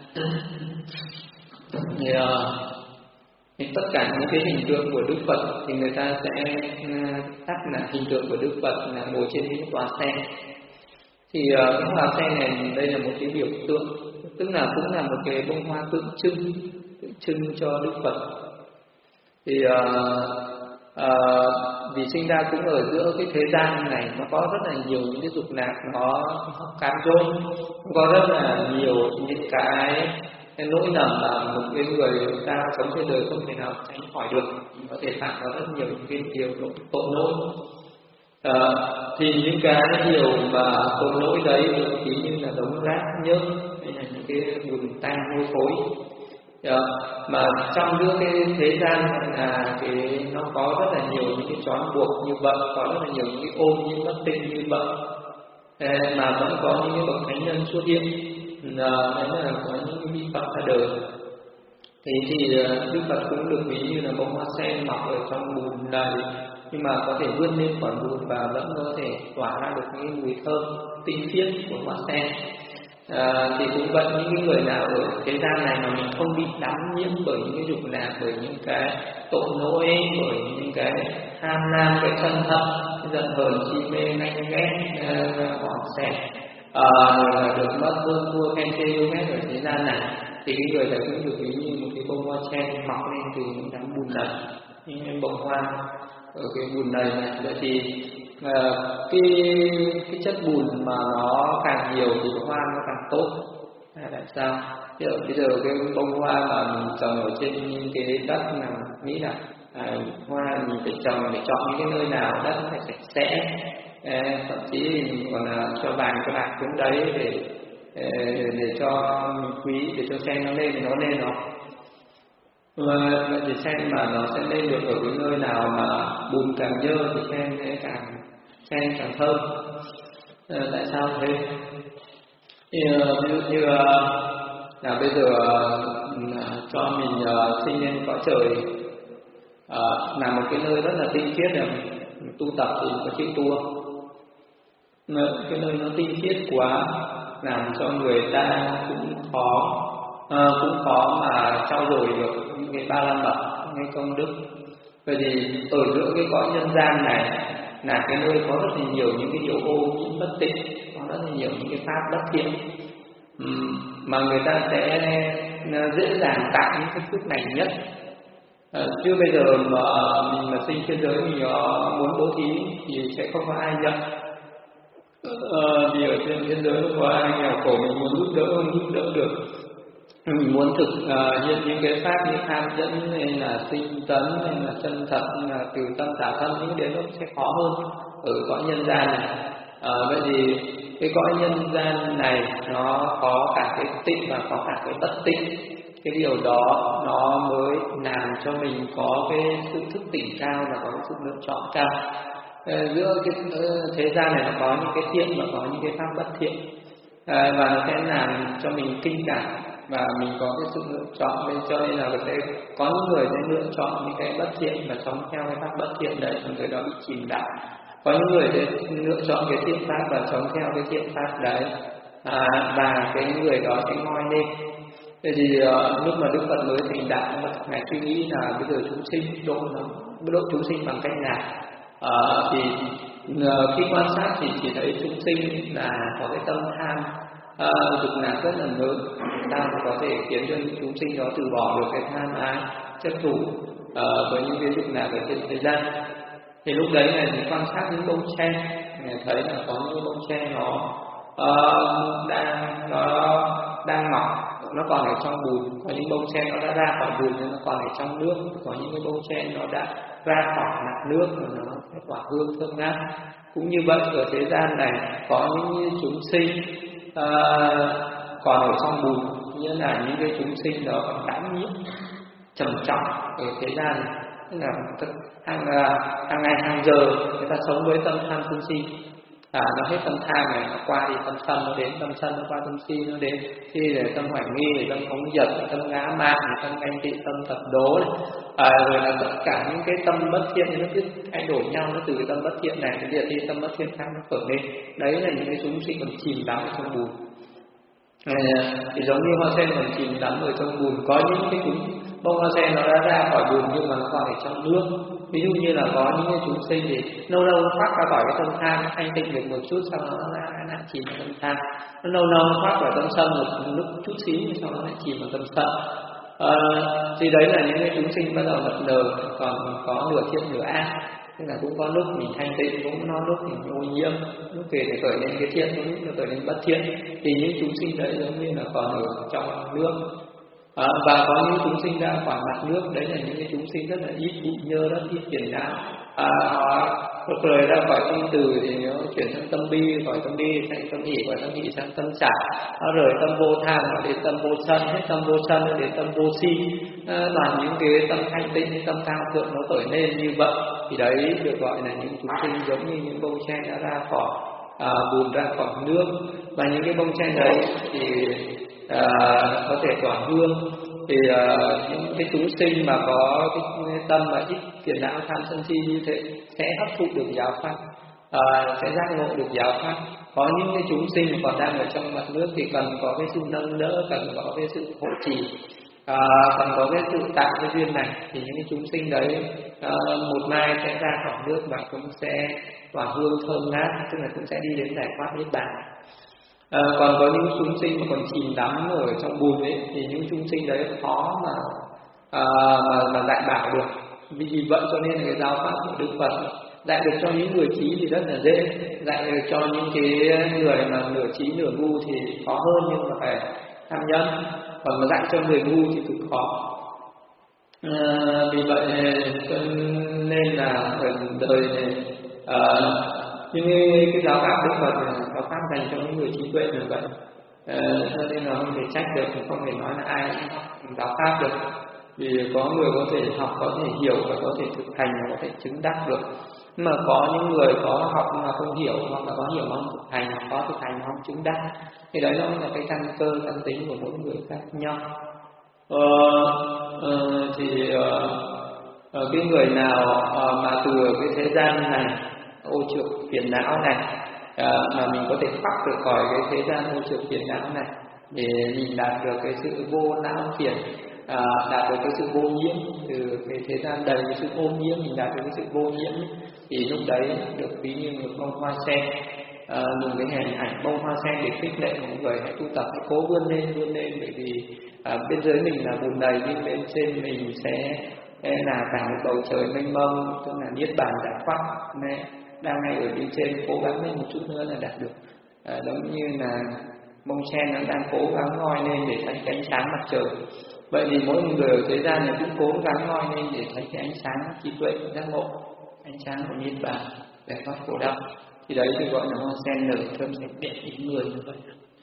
thì, uh, thì tất cả những cái hình tượng của Đức Phật thì người ta sẽ tắt là hình tượng của Đức Phật là ngồi trên những hoa sen. Thì uh, cái hoa sen này đây là một cái biểu tượng, tức là cũng là một cái bông hoa tượng trưng, tượng trưng cho Đức Phật. Thì uh, uh, vì sinh ra cũng ở giữa cái thế gian này, nó có rất là nhiều những cái dục lạc, nó cám dỗ, có rất là nhiều những cái cái nỗi lầm mà một cái người ta sống trên đời không thể nào tránh khỏi được, chỉ có thể phạm vào rất nhiều những cái điều tội lỗi. À, thì những cái điều mà tội lỗi đấy ví như là đống rác nhớt hay là những cái bùn tanh hôi thối. À, mà trong giữa cái thế gian là cái nó có rất là nhiều những cái trói buộc như vậy, có rất là nhiều những cái ôm những bất tinh như vậy, à, mà vẫn có những cái bậc thánh nhân xuất hiện. À, đấy là có những cái vị Phật ra đời. Thế thì Đức Phật cũng được ví như là bông hoa sen mọc ở trong bùn lầy, nhưng mà có thể vươn lên khỏi bùn và vẫn có thể tỏa ra được những mùi thơm tinh khiết của hoa sen. À, thì cũng vậy, những cái người nào ở thế gian này mà mình không bị đắm nhiễm bởi những cái dục lạc, bởi những cái tội lỗi, bởi những cái ham nam, cái sân hận, giận hờn, chi mê, nhanh ghét, hoảng xẻ, à, rồi là được mất hơn thua khen chê yêu ghét ở thế gian này, thì cái người này cũng được ví như một cái bông hoa sen mọc lên từ những đám bùn lầy, những cái bông hoa ở cái bùn lầy này. Vậy thì à, cái cái chất bùn mà nó càng nhiều thì hoa nó càng tốt. À, tại sao? Bây giờ, bây giờ cái bông hoa mà mình trồng ở trên cái đất nào nghĩ là à, hoa mình phải trồng để chọn những cái nơi nào đất nó phải sạch sẽ, à, thậm chí mình còn là cho vàng cho bạc xuống đấy để để, để cho mình quý, để cho sen nó lên thì nó lên nó. Vậy thì sen mà nó sẽ lên được ở cái nơi nào mà bùn càng nhơ thì sen sẽ càng sen càng thơm. À, tại sao thế? Thì, ví dụ như là bây giờ cho mình sinh lên cõi trời à, là một cái nơi rất là tinh khiết, là tu tập thì có chịu tu không? Cái nơi nó tinh khiết quá làm cho người ta cũng khó à, cũng khó mà trau dồi được những cái ba la mật, những cái công đức. Vậy thì ở giữa cái cõi nhân gian này là cái nơi có rất là nhiều những cái điều ô nhiễm bất tịnh, có rất là nhiều những cái pháp bất thiện, uhm, mà người ta sẽ dễ dàng tạo những cái phước này nhất. À, chứ bây giờ mà mình mà sinh trên giới mình muốn bố thí thì sẽ không có ai nhận. À, vì ở trên thế giới không có ai nghèo khổ mình muốn giúp đỡ không giúp đỡ được. Mình muốn thực uh, hiện những cái pháp như tham dẫn hay là tinh tấn hay là chân thật hay là từ tâm xả thân, những cái đấy nó sẽ khó hơn ở cõi nhân gian này. À, vậy thì cái cõi nhân gian này nó có cả cái tịnh và có cả cái bất tịnh. Cái điều đó nó mới làm cho mình có cái sự thức tỉnh cao và có cái sự lựa chọn cao. À, giữa cái thế gian này nó có những cái thiện và có những cái pháp bất thiện, à, và nó sẽ làm cho mình kinh cảm và mình có cái sự lựa chọn. Nên cho nên là sẽ có những người sẽ lựa chọn những cái bất thiện và sống theo cái pháp bất thiện đấy, người đó bị chìm đắm. Có những người sẽ lựa chọn cái thiện pháp và sống theo cái thiện pháp đấy, à, và cái người đó sẽ ngoi lên. Thế thì uh, lúc mà Đức Phật mới thành đạo, ngài suy nghĩ là bây giờ chúng sinh độ nó độ chúng sinh bằng cách nào? Uh, thì uh, khi quan sát thì chỉ thấy chúng sinh là có cái tâm tham uh, dục lạc rất là lớn, ta có thể khiến cho những chúng sinh đó từ bỏ được cái tham ái chấp thủ uh, với những cái dục lạc ở trên thế gian. Thì lúc đấy này thì quan sát những bông tre, ngài thấy là có những bông tre nó uh, đang nó đang mọc, nó còn ở trong bùn. Có những bông tre nó đã ra khỏi bùn nhưng nó còn ở trong nước. Có những cái bông tre nó đã ra khỏi mặt nước và nó sẽ tỏa hương thơm ngát. Cũng như vậy, ở thế gian này có những chúng sinh uh, còn ở trong bùn, nghĩa là những cái chúng sinh đó còn đãng nhiễm trầm trọng ở thế gian này. Tức là hàng, hàng ngày hàng giờ người ta sống với tâm tham sân si. À, nó hết tâm tham này, nó qua thì tâm sân nó đến, tâm sân nó qua tâm si nó đến, si để tâm hoài nghi, để tâm phóng dật, tâm ngã mạn, tâm ganh tị, tâm tập đố này. À, rồi là tất cả những cái tâm bất thiện nó cứ thay đổi nhau, nó từ cái tâm bất thiện này đến thì tâm bất thiện khác nó khởi lên. Đấy là những cái chúng sinh còn chìm đắm ở trong bùn. À, thì giống như hoa sen còn chìm đắm ở trong bùn. Có những cái chúng bông hoa sen nó đã ra khỏi bùn nhưng mà nó còn ở trong nước. Ví dụ như là có những cái chúng sinh thì lâu lâu nó thoát ra khỏi cái tâm tham, thanh tịnh được một chút, sau đó nó lại lại chìm vào tâm tham. Nó lâu lâu nó thoát khỏi tâm sân một lúc chút xíu, sau đó lại chìm vào tâm sân. À, thì đấy là những cái chúng sinh bắt đầu mập lờ, còn có nửa thiện nửa ác. Tức là cũng có lúc mình thanh tịnh, cũng có lúc mình ô nhiễm, lúc kể để khởi lên cái thiện, lúc nó khởi lên bất thiện. Thì những chúng sinh đấy giống như là còn ở trong nước. À, và có những chúng sinh ra khỏi mặt nước, đấy là những cái chúng sinh rất là ít bụi nhơ, rất ít phiền não. À, họ rời ra khỏi tâm từ thì nó chuyển sang tâm bi, khỏi tâm bi sang tâm hỷ, khỏi tâm hỷ sang tâm xả. Nó rời tâm vô tham nó đến tâm vô sân, hết tâm vô sân nó đến tâm vô si. À, toàn những cái tâm thanh tịnh, tâm cao thượng nó khởi lên như vậy, thì đấy được gọi là những chúng sinh giống như những bông sen đã ra khỏi à, bùn, ra khỏi nước. Và những cái bông sen đấy thì à, có thể tỏa hương. Thì uh, những cái chúng sinh mà có cái tâm mà ít phiền não tham sân si như thế sẽ hấp thụ được giáo pháp, uh, sẽ giác ngộ được giáo pháp. Có những cái chúng sinh còn đang ở trong mặt nước thì cần có cái sự nâng đỡ, cần có cái sự hộ trì, uh, cần có cái sự tạo cái duyên này, thì những cái chúng sinh đấy uh, một mai sẽ ra khỏi nước và cũng sẽ tỏa hương thơm ngát, tức là cũng sẽ đi đến giải thoát niết bàn. À, còn có những chúng sinh mà còn chìm đắm ở trong bùn ấy, thì những chúng sinh đấy khó mà à, mà, mà dạy bảo được. Vì vậy cho nên là cái giáo pháp của Đức Phật dạy được cho những người trí thì rất là dễ, dạy được cho những cái người mà nửa trí nửa ngu thì khó hơn, nhưng mà phải tham nhân. Còn mà dạy cho người ngu thì cực khó. À, vì vậy cho nên là ở đời này à, nhưng cái giáo pháp Đức Phật là giáo pháp dành cho những người trí tuệ như vậy, ờ, cho nên là không thể trách được, không thể nói là ai cũng học giáo pháp được. Vì có người có thể học, có thể hiểu và có thể thực hành và có thể chứng đắc được. Nhưng mà có những người có học mà không hiểu, hoặc là có hiểu mà không thực hành, hoặc có thực hành mà không chứng đắc, thì đấy nó là cái căn cơ, căn tính của mỗi người khác nhau. Ờ, ờ, thì ờ, cái người nào ờ, mà từ cái thế gian này ô trượt phiền não này à, mà mình có thể thoát được khỏi cái thế gian ô trượt phiền não này để mình đạt được cái sự vô não phiền, à, đạt được cái sự vô nhiễm, từ cái thế gian đầy cái sự ô nhiễm mình đạt được cái sự vô nhiễm, thì lúc đấy được ví như một bông hoa sen. À, dùng cái hình ảnh bông hoa sen để khích lệ mọi người hãy tu tập, hãy cố vươn lên vươn lên, bởi vì à, bên dưới mình là bùn đầy nhưng bên trên mình sẽ là cả một bầu trời mênh mông, tức là niết bàn giải thoát này đang ngay ở bên trên. Cố gắng lên một chút nữa là đạt được. À, giống như là bông sen nó đang cố gắng ngoi lên để thấy cái ánh sáng mặt trời. Vậy thì mỗi người ở thế gian này cũng cố gắng ngoi lên để thấy cái ánh sáng trí tuệ giác ngộ, ánh sáng của niết bàn giải thoát khổ đau. Thì đấy thì gọi là hoa sen nở thơm sạch đẹp ý người như vậy.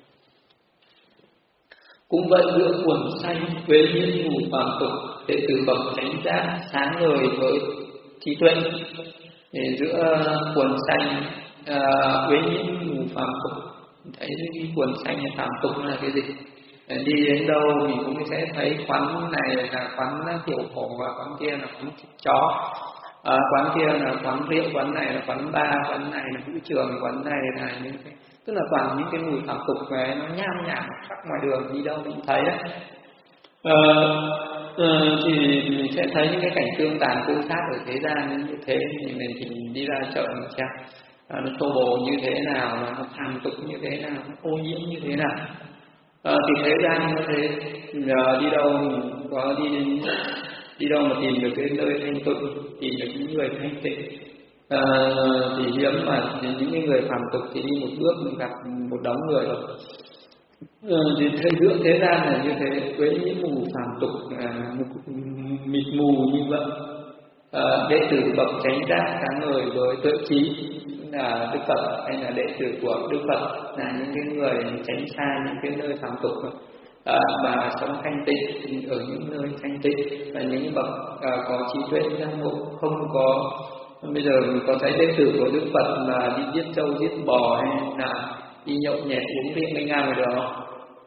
Cũng vậy, giữa quần xanh quế nhiễm mù phàm tục, đệ tử bậc chánh giác sáng ngời với trí tuệ. Thì giữa quần xanh quế nhiễm mù phàm tục, thấy cái quần xanh phàm tục là cái gì? Đi đến đâu mình cũng sẽ thấy quán này là quán tiểu phổ, và quán kia là quán chó, à, quán kia là quán rượu, quán này là quán bar, quán này là vũ trường, quán này là những cái, tức là toàn những cái mùi phàm tục về nó nham nhảm khắp ngoài đường, đi đâu mình thấy đấy. À, à, thì mình sẽ thấy những cái cảnh tương tàn tương sát ở thế gian như thế, thì mình thì đi ra chợ mình xem à, nó xô bồ như thế nào, nó phàm tục như thế nào, nó ô nhiễm như thế nào. À, thì thế gian như thế, à, đi đâu mình có đi đến đi đâu mà tìm được cái nơi thanh tịnh, tìm được những người thanh tịnh, à, thì hiếm mà những cái người phàm tục thì đi một bước mình gặp một đống người rồi. À, thì thế giữa thế gian là như thế, với những mù phàm tục à, mịt mù như vậy. À, đệ tử bậc chánh giác sáng ngời với tuệ trí là Đức Phật, hay là đệ tử của Đức Phật là những cái người tránh xa những cái nơi phàm tục à, và sống thanh tịnh ở những nơi thanh tịnh, và những bậc à, có trí tuệ giác ngộ. Không có bây giờ mình có thấy đệ tử của Đức Phật mà đi giết trâu giết bò hay là đi nhậu nhẹt uống rượu mấy ngang rồi đó.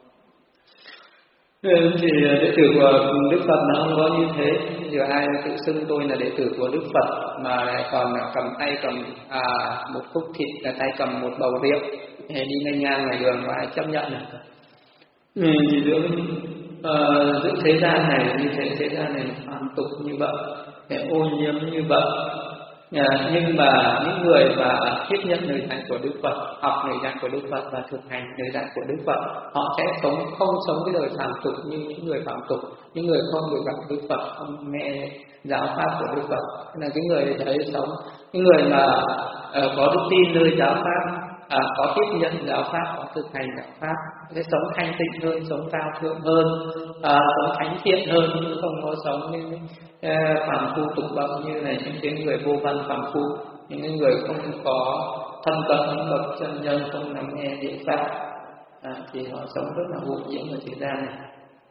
Thì đệ tử của Đức Phật nó không có như thế. Giờ ai tự xưng tôi là đệ tử của Đức Phật mà lại còn cầm tay cầm à, một khúc thịt, là tay cầm một bầu rượu hay đi ngang ngang ngoài đường và ai chấp nhận à? Ừ, thì giữa, uh, giữa thế gian này như thế, thế gian này phàm tục như vậy, cái ô nhiễm như vậy. À, nhưng mà những người mà tiếp nhận lời dạy của Đức Phật, học lời dạy của Đức Phật và thực hành lời dạy của Đức Phật, họ sẽ sống không sống cái đời phàm tục như những người phàm tục, những người không được gặp Đức Phật, không nghe giáo pháp của Đức Phật. Là cái người đấy sống, những người mà uh, có đức tin nơi giáo pháp à, có tiếp nhận giáo pháp, có thực hành giáo pháp, sẽ sống thanh tịnh hơn, sống cao thượng hơn, à, sống thánh thiện hơn, không có sống như à, phàm phu tục bậc như này, những cái người vô văn phàm phu, những cái người không có thân cận những bậc chân nhân, không nắm nghe địa pháp, à, thì họ sống rất là vô nhiễm ở thế gian này.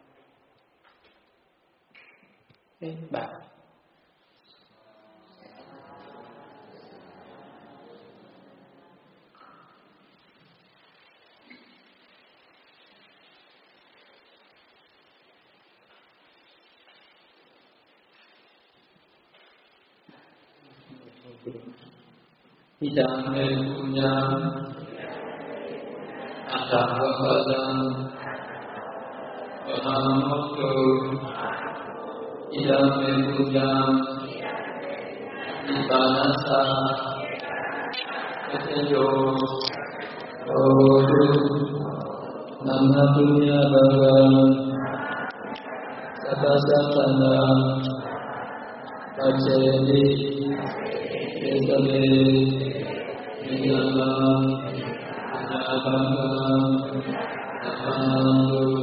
Thế bạn Idame punyam Adavapadam Ahamokto Idame punyam Nibanasa Kateyo Odu Nama punya bhavam Sabasatana Pacedi Ekale Niyama Nabhagam Namamu